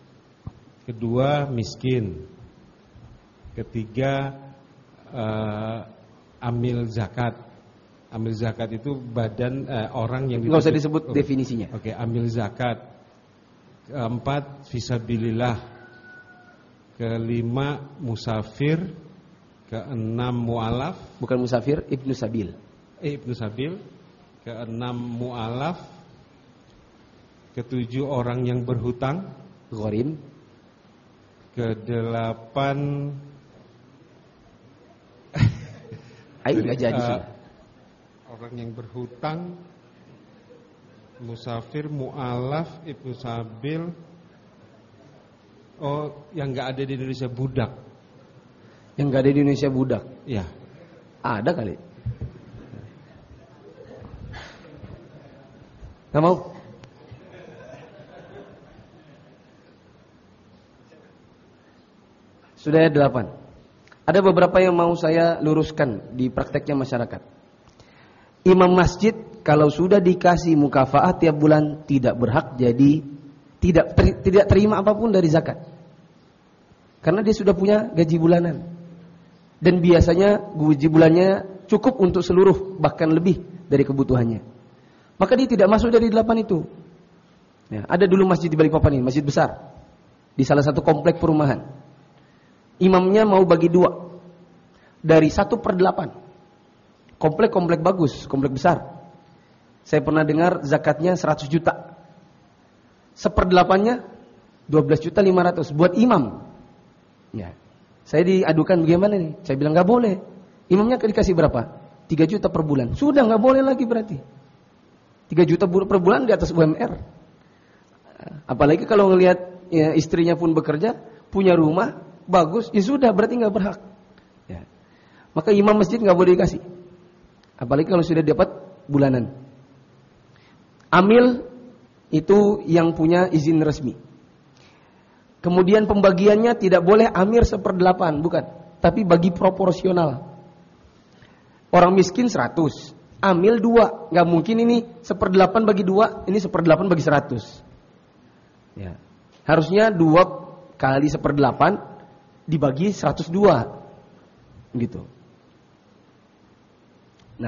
2 miskin. 3 amil zakat. Amil zakat itu badan orang yang nggak usah disebut definisinya. Oke, amil zakat. 4 fisabilillah. 5 musafir. 6 mu'alaf. Bukan musafir, Ibnu Sabil. Ibnu Sabil. 6 mu'alaf. 7 orang yang berhutang. Ghorim. 8 Ayo nggak jadi sudah. Orang yang berhutang, musafir, mu'alaf, Ibnu Sabil. Oh, yang nggak ada di Indonesia budak. Yang nggak ada di Indonesia budak. Ya. Ada kali. Nggak mau? Sudah 8. Ada beberapa yang mau saya luruskan di prakteknya masyarakat. Imam masjid kalau sudah dikasih mukafaah tiap bulan tidak berhak jadi tidak terima apapun dari zakat. Karena dia sudah punya gaji bulanan. Dan biasanya gaji bulannya cukup untuk seluruh bahkan lebih dari kebutuhannya. Maka dia tidak masuk dari 8 itu. Ya, ada dulu masjid di Balikpapan ini, masjid besar. Di salah satu komplek perumahan. Imamnya mau bagi 2. Dari 1/8. Komplek bagus, komplek besar. Saya pernah dengar zakatnya 100 juta. 1/8-nya 12.500.000 buat imam. Ya. Saya diadukan bagaimana nih? Saya bilang nggak boleh. Imamnya dikasih berapa? 3 juta per bulan. Sudah nggak boleh lagi berarti. 3 juta per bulan di atas UMR. Apalagi kalau ngelihat ya, istrinya pun bekerja, punya rumah bagus, ya sudah berarti nggak berhak. Ya. Maka imam masjid nggak boleh dikasih. Apalagi kalau sudah dapat bulanan. Amil itu yang punya izin resmi. Kemudian pembagiannya tidak boleh amir 1/8, bukan. Tapi bagi proporsional. Orang miskin 100, amil 2. Gak mungkin ini 1/8 bagi 2, ini 1/8 bagi 100. Ya. Harusnya 2 kali 1/8 dibagi 102. Gitu. Nah.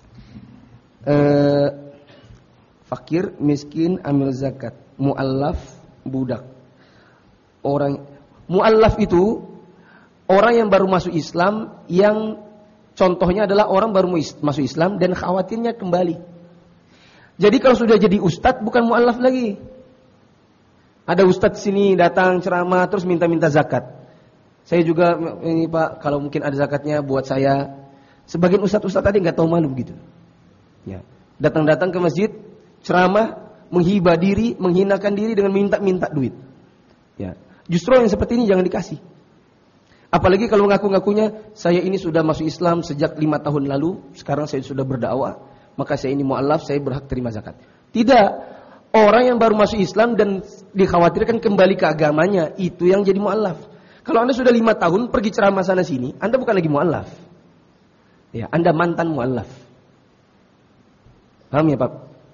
Fakir, miskin, amil zakat, mu'allaf, budak. Orang mu'allaf itu orang yang baru masuk Islam, yang contohnya adalah orang baru masuk Islam dan khawatirnya kembali. Jadi kalau sudah jadi ustadz bukan mu'allaf lagi. Ada ustadz sini datang ceramah terus minta-minta zakat. Saya juga ini Pak, kalau mungkin ada zakatnya buat saya. Sebagian ustadz-ustadz tadi nggak tahu malu begitu. Ya. Datang-datang ke masjid, ceramah, menghibah diri, menghinakan diri dengan minta-minta duit. Ya. Justru yang seperti ini jangan dikasih. Apalagi kalau ngaku-ngakunya saya ini sudah masuk Islam sejak 5 tahun lalu, sekarang saya sudah berdakwah, maka saya ini mu'allaf, saya berhak terima zakat. Tidak. Orang yang baru masuk Islam dan dikhawatirkan kembali ke agamanya, itu yang jadi mu'allaf. Kalau Anda sudah 5 tahun pergi ceramah sana sini, Anda bukan lagi mu'allaf. Ya, Anda mantan mu'allaf. Paham ya Pak?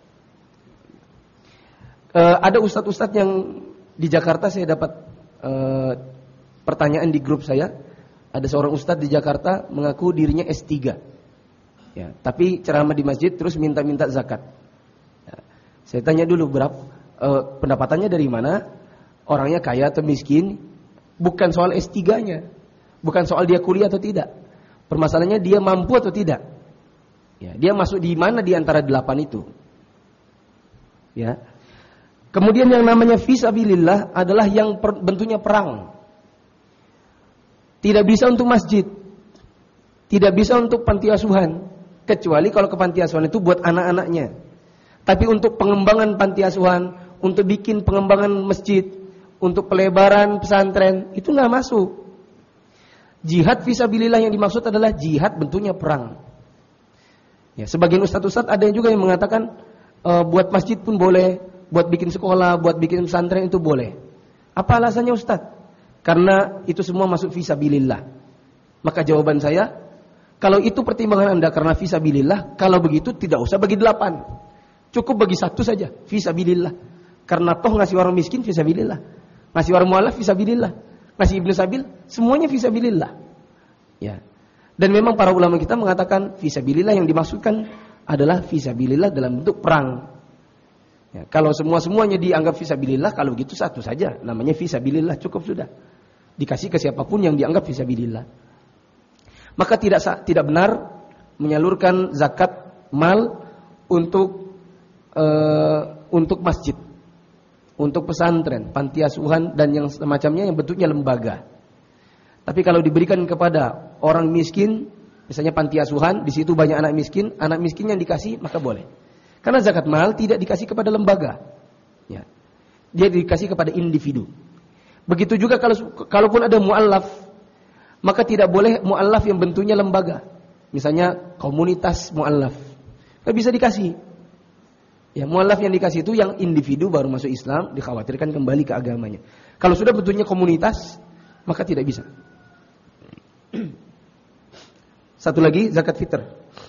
Ada ustadz-ustadz yang di Jakarta saya dapat pertanyaan di grup saya. Ada seorang ustadz di Jakarta mengaku dirinya S3. Ya, tapi ceramah di masjid terus minta-minta zakat. Ya, saya tanya dulu berapa pendapatannya dari mana? Orangnya kaya atau miskin? Bukan soal S3-nya. Bukan soal dia kuliah atau tidak. Permasalahannya dia mampu atau tidak. Ya, dia masuk di mana di antara 8 itu? Ya. Kemudian yang namanya fisabilillah adalah yang bentuknya perang. Tidak bisa untuk masjid. Tidak bisa untuk panti asuhan. Kecuali kalau ke panti asuhan itu buat anak-anaknya. Tapi untuk pengembangan panti asuhan, untuk bikin pengembangan masjid, untuk pelebaran pesantren, itu nggak masuk. Jihad fisabilillah yang dimaksud adalah jihad bentuknya perang. Ya, sebagian ustadz-ustadz ada yang juga yang mengatakan buat masjid pun boleh. Buat bikin sekolah, buat bikin pesantren itu boleh. Apa alasannya Ustaz? Karena itu semua masuk fisabilillah. Maka jawaban saya, kalau itu pertimbangan Anda karena fisabilillah, kalau begitu tidak usah bagi 8. Cukup bagi 1 saja, fisabilillah. Karena toh ngasih orang miskin fisabilillah. Ngasih orang mu'allaf fisabilillah. Ngasih ibnu sabil, semuanya fisabilillah. Ya. Dan memang para ulama kita mengatakan fisabilillah yang dimaksudkan adalah fisabilillah dalam bentuk perang. Ya, kalau semuanya dianggap fisabilillah, kalau begitu 1 saja, namanya fisabilillah, cukup sudah. Dikasih ke siapapun yang dianggap fisabilillah. Maka tidak benar menyalurkan zakat mal untuk masjid, untuk pesantren, panti asuhan dan yang semacamnya yang bentuknya lembaga. Tapi kalau diberikan kepada orang miskin, misalnya panti asuhan, di situ banyak anak miskin yang dikasih maka boleh. Karena zakat mal tidak dikasih kepada lembaga. Ya. Dia dikasih kepada individu. Begitu juga kalaupun ada mu'allaf, Maka tidak boleh mu'allaf yang bentuknya lembaga. Misalnya komunitas mu'allaf. Nggak bisa dikasih. Ya, mu'allaf yang dikasih itu yang individu baru masuk Islam, dikhawatirkan kembali ke agamanya. Kalau sudah bentuknya komunitas, maka tidak bisa. Satu lagi, zakat fitr.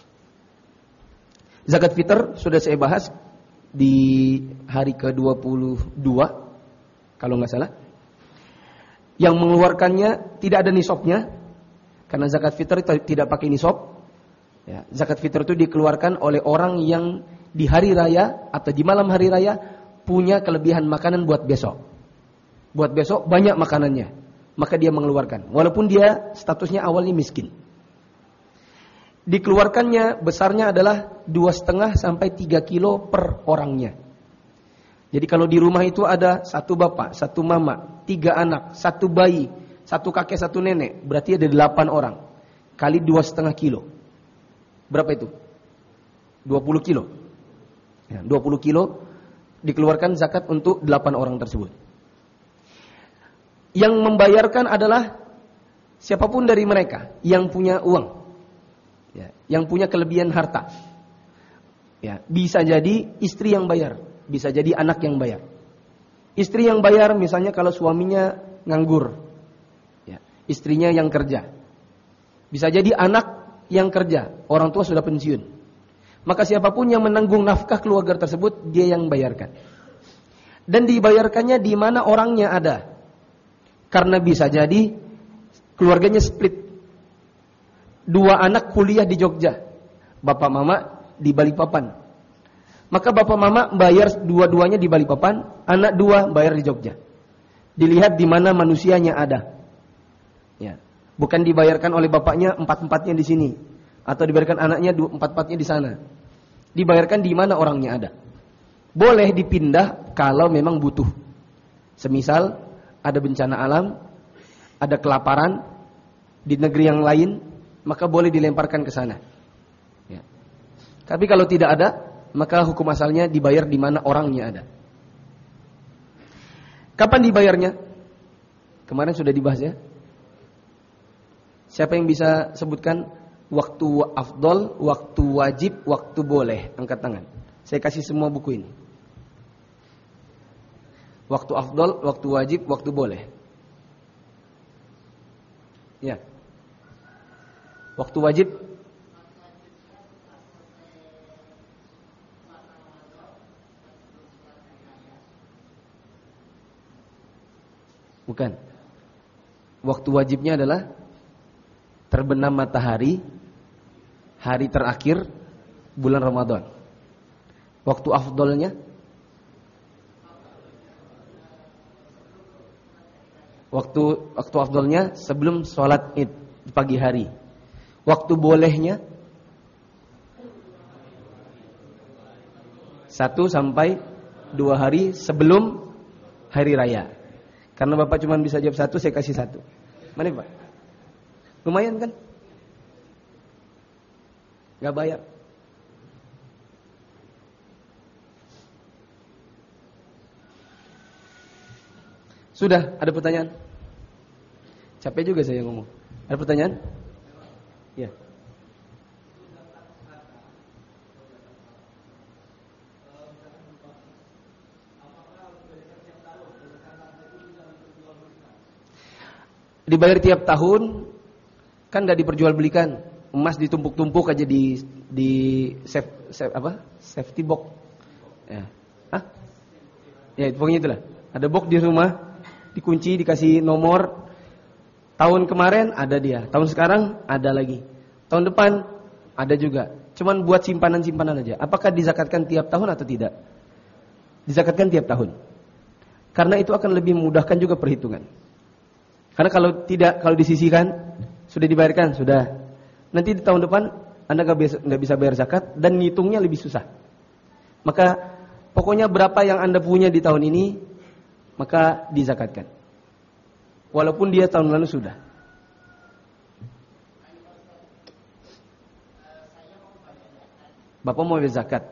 Zakat fitr sudah saya bahas di hari ke-22 kalau nggak salah. Yang mengeluarkannya tidak ada nisabnya, karena zakat fitr tidak pakai nisab. Ya, zakat fitr itu dikeluarkan oleh orang yang di hari raya atau di malam hari raya punya kelebihan makanan buat besok. Buat besok banyak makanannya, maka dia mengeluarkan. Walaupun dia statusnya awalnya miskin. Dikeluarkannya besarnya adalah 2,5 sampai 3 kilo per orangnya. Jadi kalau di rumah itu ada satu bapak, satu mama, 3 anak, satu bayi, satu kakek, satu nenek, berarti ada 8 orang. Kali 2,5 kilo. Berapa itu? 20 kilo. Ya, 20 kilo dikeluarkan zakat untuk 8 orang tersebut. Yang membayarkan adalah siapapun dari mereka yang punya uang. Ya, yang punya kelebihan harta. Ya, bisa jadi istri yang bayar, bisa jadi anak yang bayar. Istri yang bayar misalnya kalau suaminya nganggur, ya, istrinya yang kerja. Bisa jadi anak yang kerja, orang tua sudah pensiun. Maka siapapun yang menanggung nafkah keluarga tersebut, dia yang bayarkan. Dan dibayarkannya di mana orangnya ada. Karena bisa jadi keluarganya split. 2 anak kuliah di Jogja, bapak mama di Balikpapan. Maka bapak mama bayar dua-duanya di Balikpapan, anak 2 bayar di Jogja. Dilihat di mana manusianya ada. Ya, bukan dibayarkan oleh bapaknya 4-4-nya di sini, atau dibayarkan anaknya 4-4-nya di sana. Dibayarkan di mana orangnya ada. Boleh dipindah kalau memang butuh. Semisal ada bencana alam, ada kelaparan di negeri yang lain, maka boleh dilemparkan ke sana. Ya. Tapi kalau tidak ada, maka hukum asalnya dibayar di mana orangnya ada. Kapan dibayarnya? Kemarin sudah dibahas ya. Siapa yang bisa sebutkan waktu afdol, waktu wajib, waktu boleh? Angkat tangan. Saya kasih semua buku ini. Waktu afdol, waktu wajib, waktu boleh. Ya. Waktu wajib bukan. Waktu wajibnya adalah terbenam matahari hari terakhir bulan Ramadan. Waktu afdolnya waktu afdolnya sebelum sholat Id di pagi hari. Waktu bolehnya 1 sampai 2 hari sebelum hari raya. Karena Bapak cuma bisa jawab 1, saya kasih 1. Mana Pak? Lumayan kan? Gak bayar. Sudah, ada pertanyaan? Capek juga saya ngomong. Ada pertanyaan? Ya. Dibayar tiap tahun, kan nggak diperjualbelikan. Emas ditumpuk-tumpuk aja di safety box. Ya. Hah? Ya, pokoknya itulah. Ada box di rumah, dikunci, dikasih nomor. Tahun kemarin ada dia, tahun sekarang ada lagi, tahun depan ada juga. Cuman buat simpanan-simpanan aja. Apakah dizakatkan tiap tahun atau tidak? Dizakatkan tiap tahun. Karena itu akan lebih memudahkan juga perhitungan. Karena kalau tidak, kalau disisihkan, sudah dibayarkan, sudah. Nanti di tahun depan Anda nggak bisa bayar zakat dan ngitungnya lebih susah. Maka pokoknya berapa yang Anda punya di tahun ini, maka dizakatkan. Walaupun dia tahun lalu sudah. Bapak mau bayar zakat.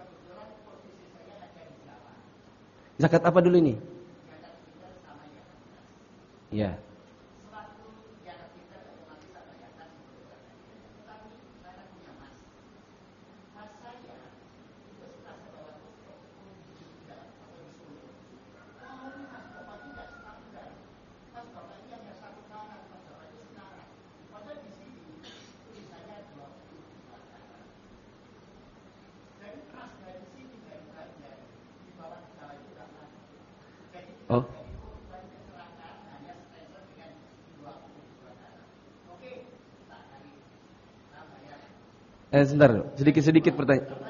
Zakat apa dulu ini? Ya. Oh. Sebentar, sedikit pertanyaan.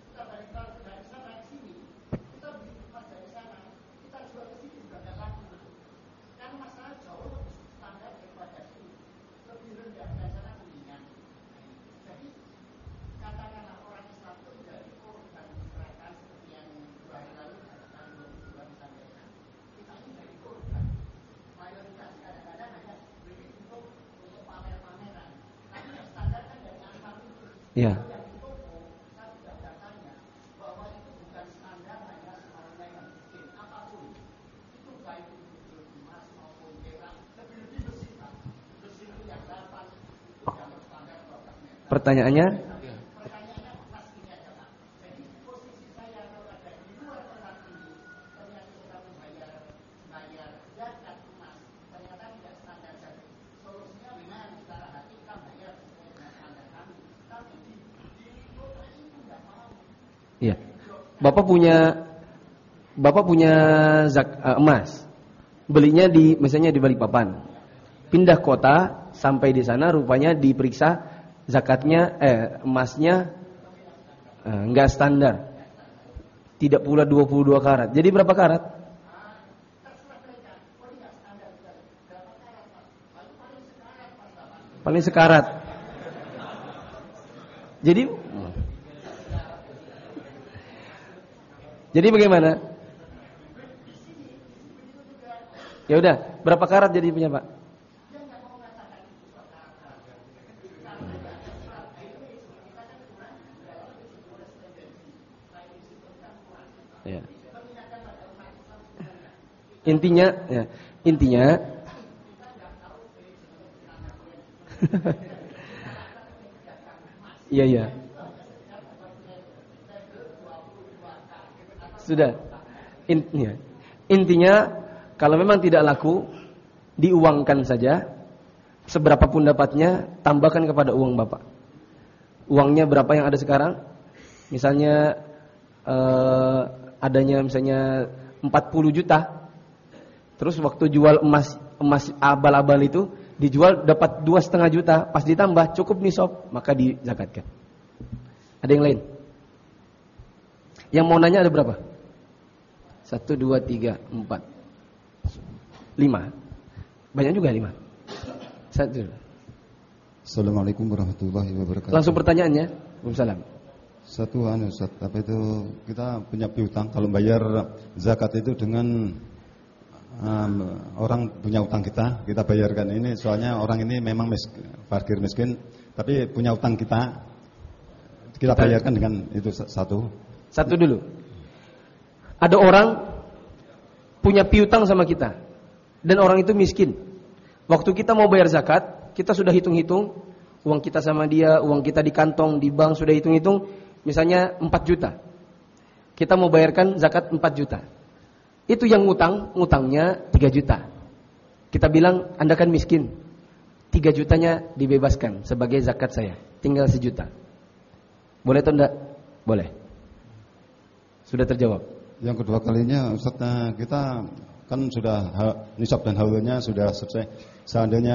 Ya. Pertanyaannya? Iya. Bapak punya emas. Belinya misalnya di Balikpapan. Pindah kota, sampai di sana rupanya diperiksa zakatnya emasnya enggak standar. Tidak pula 22 karat. Jadi berapa karat? Paling sekarat. Jadi bagaimana? Ya udah, berapa karat jadi punya Pak? Ya. Intinya iya. Sudah. Intinya kalau memang tidak laku, diuangkan saja. Seberapapun dapatnya, tambahkan kepada uang Bapak. Uangnya berapa yang ada sekarang? Misalnya adanya misalnya 40 juta. Terus waktu jual emas abal-abal itu dijual dapat 2,5 juta, pas ditambah cukup nisab, maka dizakatkan. Ada yang lain? Yang mau nanya ada berapa? 1, 2, 3, 4, 5. Banyak juga 5. 1. Assalamualaikum warahmatullahi wabarakatuh. Langsung pertanyaannya. Waalaikumsalam. Satu Ustaz, apa itu kita punya piutang, kalau bayar zakat itu dengan orang punya utang kita bayarkan. Ini soalnya orang ini memang fakir miskin, tapi punya utang kita bayarkan dengan itu satu. Satu dulu. Ada orang punya piutang sama kita dan orang itu miskin. Waktu kita mau bayar zakat, kita sudah hitung-hitung uang kita sama dia, uang kita di kantong, di bank sudah hitung-hitung, misalnya 4 juta. Kita mau bayarkan zakat 4 juta. Itu yang ngutangnya 3 juta. Kita bilang, Anda kan miskin, 3 jutanya dibebaskan sebagai zakat saya, tinggal 1 juta. Boleh atau enggak? Boleh. Sudah terjawab. Yang kedua kalinya Ustaz, kita kan sudah nisab dan haulnya sudah selesai. Seandainya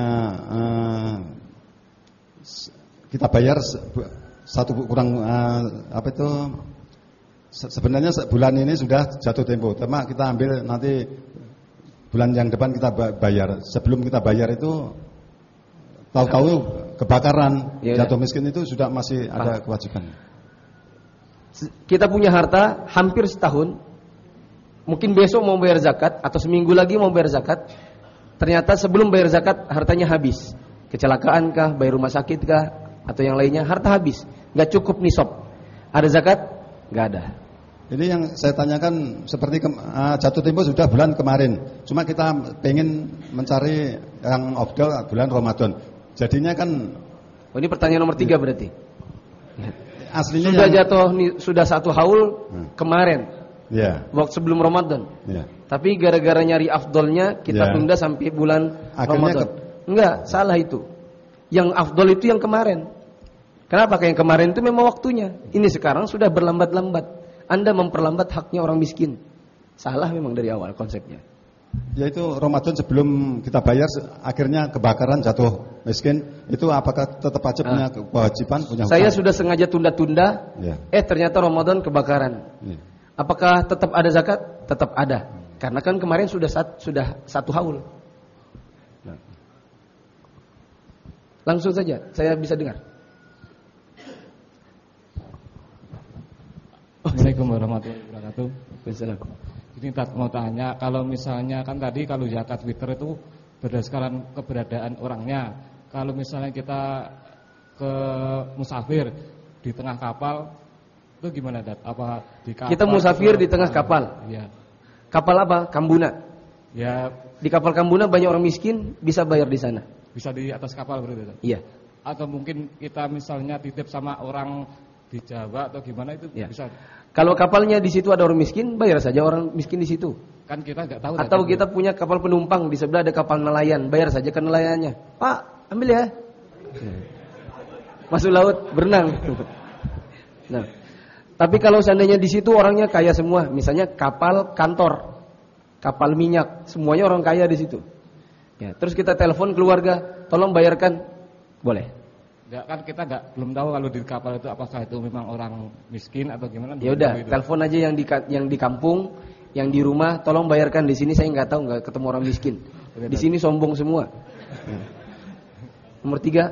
kita bayar satu kurang apa itu, sebenarnya bulan ini sudah jatuh tempo, cuma kita ambil nanti bulan yang depan kita bayar. Sebelum kita bayar itu tahu-tahu kebakaran, jatuh miskin itu sudah masih ada kewajiban. Kita punya harta hampir setahun, mungkin besok mau bayar zakat atau seminggu lagi mau bayar zakat. Ternyata sebelum bayar zakat hartanya habis. Kecelakaan kah, bayar rumah sakit kah, atau yang lainnya, harta habis, nggak cukup nisab. Ada zakat? Nggak ada. Ini yang saya tanyakan seperti jatuh tempo sudah bulan kemarin. Cuma kita pengen mencari yang afdal bulan Ramadan. Jadinya kan. Oh, ini pertanyaan nomor 3 berarti. Aslinya sudah jatuh, sudah 1 haul kemarin. Ya. Waktu sebelum Ramadan. Ya. Tapi gara-gara nyari afdolnya kita tunda sampai bulan Ramadan. Enggak, salah itu. Yang afdol itu yang kemarin. Kenapa? Kayak yang kemarin itu memang waktunya. Ini sekarang sudah berlambat-lambat. Anda memperlambat haknya orang miskin. Salah memang dari awal konsepnya. Yaitu Ramadan sebelum kita bayar akhirnya kebakaran jatuh miskin, itu apakah tetap aja punya kewajiban, punya hutang? Saya sudah sengaja tunda-tunda, Ya. Ternyata Ramadan kebakaran. Ya. Apakah tetap ada zakat? Tetap ada. Karena kan kemarin sudah satu haul. Nah. Langsung saja, saya bisa dengar. Assalamualaikum warahmatullahi wabarakatuh. Assalamualaikum. Ini mau tanya, kalau misalnya kan tadi kalau zakat fitr itu berdasarkan keberadaan orangnya. Kalau misalnya kita ke musafir di tengah kapal, itu gimana, Dat? Apa di kapal? Kita musafir di tengah kapal. Iya. Kapal apa? Kambuna. Ya, Di kapal Kambuna banyak orang miskin, bisa bayar di sana. bisa di atas kapal berarti, Dat? Iya. Atau mungkin kita misalnya titip sama orang di Jawa atau gimana itu Ya. bisa. Kalau kapalnya di situ ada orang miskin, bayar saja orang miskin di situ. Kan kita nggak tahu. Atau Dat, kita punya kapal penumpang, di sebelah ada kapal nelayan, bayar saja ke nelayannya. Pak, ambil ya. Masuk laut, berenang. Nah, tapi kalau seandainya di situ orangnya kaya semua, misalnya kapal kantor, kapal minyak, semuanya orang kaya di situ. Ya, terus kita telepon keluarga, tolong bayarkan, boleh. Enggak, kan kita belum tahu kalau di kapal itu apakah itu memang orang miskin atau gimana. Ya udah, telepon aja yang di kampung, yang di rumah, tolong bayarkan. Di sini saya nggak tahu, nggak ketemu orang miskin. Di sini sombong semua. Nomor 3.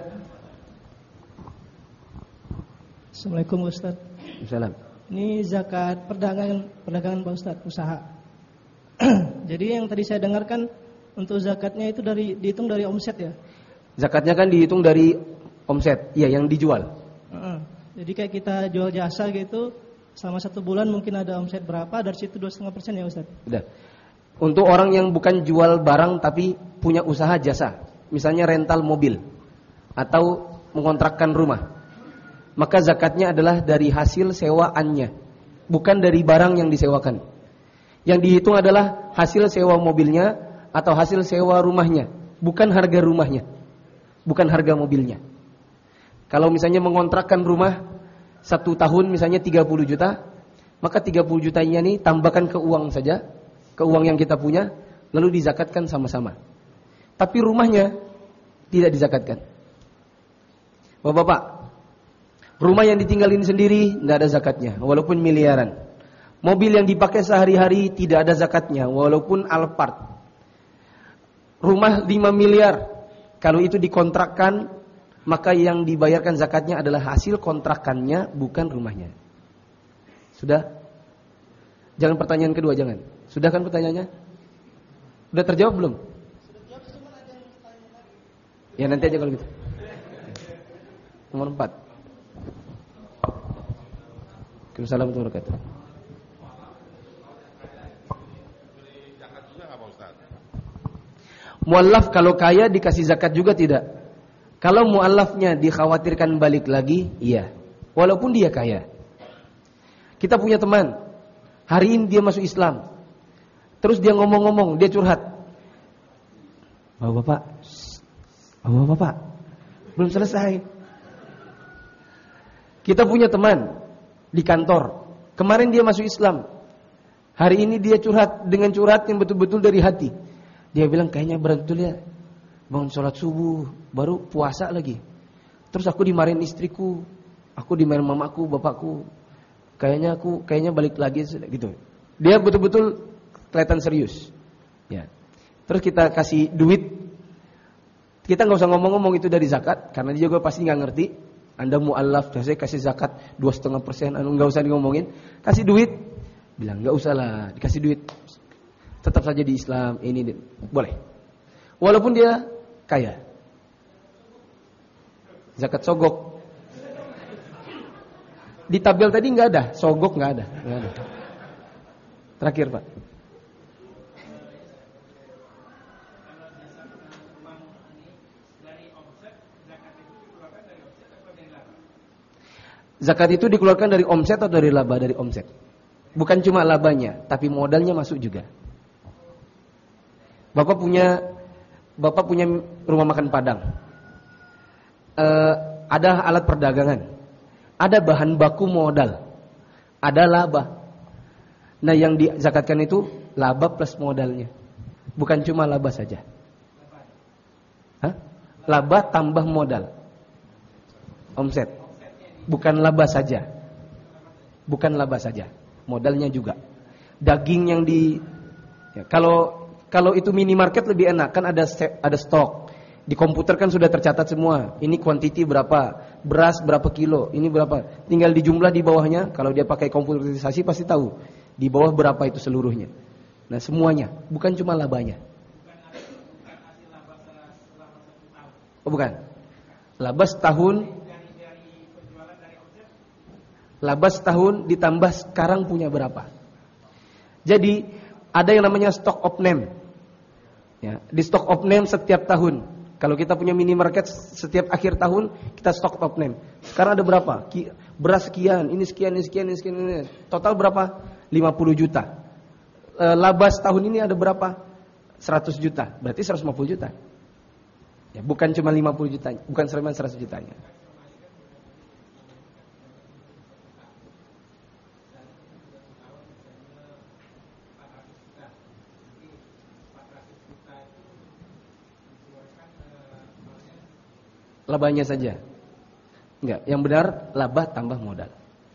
Assalamualaikum Ustaz. Salam. Ini zakat perdagangan Pak Ustaz, usaha. Jadi yang tadi saya dengarkan untuk zakatnya itu dihitung dari omset ya. Zakatnya kan dihitung dari omset, iya yang dijual. Jadi kayak kita jual jasa gitu, selama 1 bulan mungkin ada omset berapa, dari situ 2,5% ya Ustaz. Udah. Untuk orang yang bukan jual barang tapi punya usaha jasa, misalnya rental mobil atau mengontrakkan rumah, maka zakatnya adalah dari hasil sewaannya, bukan dari barang yang disewakan. Yang dihitung adalah hasil sewa mobilnya atau hasil sewa rumahnya, bukan harga rumahnya, bukan harga mobilnya. Kalau misalnya mengontrakkan rumah 1 tahun misalnya 30 juta, maka 30 jutanya ini tambahkan ke uang saja, ke uang yang kita punya, lalu dizakatkan sama-sama. Tapi rumahnya tidak dizakatkan. Bapak-bapak, rumah yang ditinggalin sendiri tidak ada zakatnya, walaupun miliaran. Mobil yang dipakai sehari-hari tidak ada zakatnya, walaupun Alphard. Rumah 5 miliar, kalau itu dikontrakkan, maka yang dibayarkan zakatnya adalah hasil kontrakannya, bukan rumahnya. Sudah? Jangan pertanyaan kedua, jangan. Sudah kan pertanyaannya? Sudah terjawab belum? Ya nanti aja kalau gitu. Nomor 4. Waalaikumsalam warahmatullahi wabarakatuh. Mu'allaf kalau kaya dikasih zakat juga tidak? Kalau mu'allafnya dikhawatirkan balik lagi, iya. Walaupun dia kaya. Kita punya teman, hari ini dia masuk Islam. Terus dia ngomong-ngomong, dia curhat. Bapak, belum selesai. Kita punya teman di kantor, kemarin dia masuk Islam. Hari ini dia curhat dengan curhat yang betul-betul dari hati. Dia bilang kayaknya berat betul ya. Bangun sholat subuh, baru puasa lagi. Terus aku dimarahin istriku, aku dimarahin mamaku, bapakku. Kayaknya balik lagi gitu. Dia betul-betul kelihatan serius. Ya. Terus kita kasih duit. Kita nggak usah ngomong-ngomong itu dari zakat, karena dia juga pasti nggak ngerti. Anda mu'allaf, saya kasih zakat 2,5%, nggak usah ngomongin. Kasih duit, bilang nggak usah lah, dikasih duit. Tetap saja di Islam ini boleh. Walaupun dia kaya. Zakat sogok. Di tabel tadi nggak ada, sogok nggak ada. Terakhir Pak. Zakat itu dikeluarkan dari omset atau dari laba? Dari omset. Bukan cuma labanya, tapi modalnya masuk juga. Bapak punya rumah makan Padang. Ada alat perdagangan. Ada bahan baku modal. Ada laba. Nah yang dizakatkan itu laba plus modalnya. Bukan cuma laba saja. Hah? Laba tambah modal. Omset. Bukan laba saja. Bukan laba saja. Modalnya juga. Daging yang kalau itu minimarket lebih enak, kan ada stok. Di komputer kan sudah tercatat semua. Ini kuantiti berapa, beras berapa kilo, ini berapa. Tinggal dijumlah di bawahnya. Kalau dia pakai komputerisasi pasti tahu di bawah berapa itu seluruhnya. Nah, semuanya, bukan cuma labanya. Oh, bukan. Laba setahun. Laba setahun ditambah sekarang punya berapa. Jadi ada yang namanya stock of name. Ya, di stock of name setiap tahun. Kalau kita punya minimarket setiap akhir tahun kita stock of name. Sekarang ada berapa? Beras sekian, ini sekian, ini sekian, ini sekian, ini. Total berapa? 50 juta. Laba setahun ini ada berapa? 100 juta. Berarti 150 juta. Ya, bukan cuma 50 juta, bukan cuma 100 jutanya. Labanya saja. Enggak, yang benar laba tambah modal.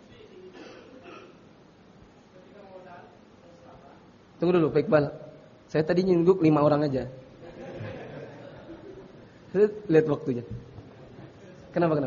Tunggu dulu Pak Iqbal. Saya tadi nyinggung 5 orang aja. Lihat waktunya. Kenapa?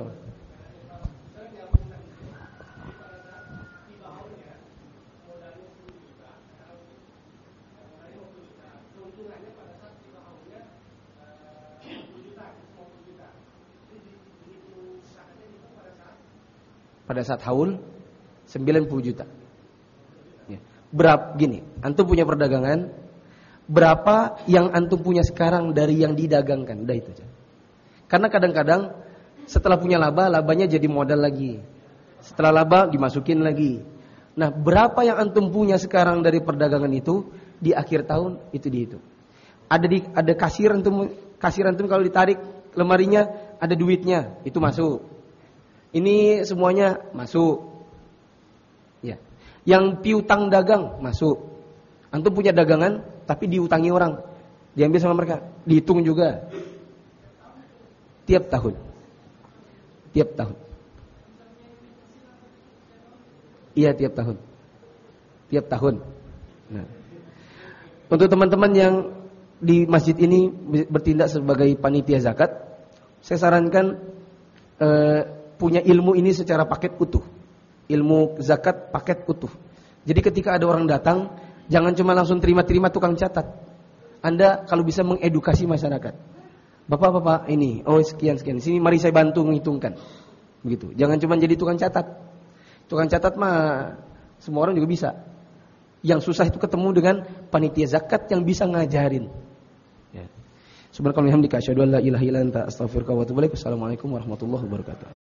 Pada saat haul 90 juta. Ya. Berapa gini, antum punya perdagangan, berapa yang antum punya sekarang dari yang didagangkan? Udah itu aja. Karena kadang-kadang setelah punya laba, labanya jadi modal lagi. Setelah laba dimasukin lagi. Nah, berapa yang antum punya sekarang dari perdagangan itu di akhir tahun itu dihitung. Ada kasir antum kalau ditarik lemarinya ada duitnya, itu masuk. Ini semuanya masuk. Ya. Yang piutang dagang masuk. Antum punya dagangan tapi diutangi orang. Diambil sama mereka, dihitung juga. Tiap tahun. Iya, tiap tahun. Nah. Untuk teman-teman yang di masjid ini bertindak sebagai panitia zakat, saya sarankan punya ilmu ini secara paket utuh. Ilmu zakat paket utuh. Jadi ketika ada orang datang, jangan cuma langsung terima tukang catat. Anda kalau bisa mengedukasi masyarakat. Bapak-bapak ini, sekian. Sini mari saya bantu menghitungkan. Begitu. Jangan cuma jadi tukang catat. Tukang catat mah semua orang juga bisa. Yang susah itu ketemu dengan panitia zakat yang bisa ngajarin. Ya. Subhanakallahumma wa bihamdika asyhadu an la ilaha illa anta astaghfiruka wa atubu ilaik. Assalamualaikum warahmatullahi wabarakatuh.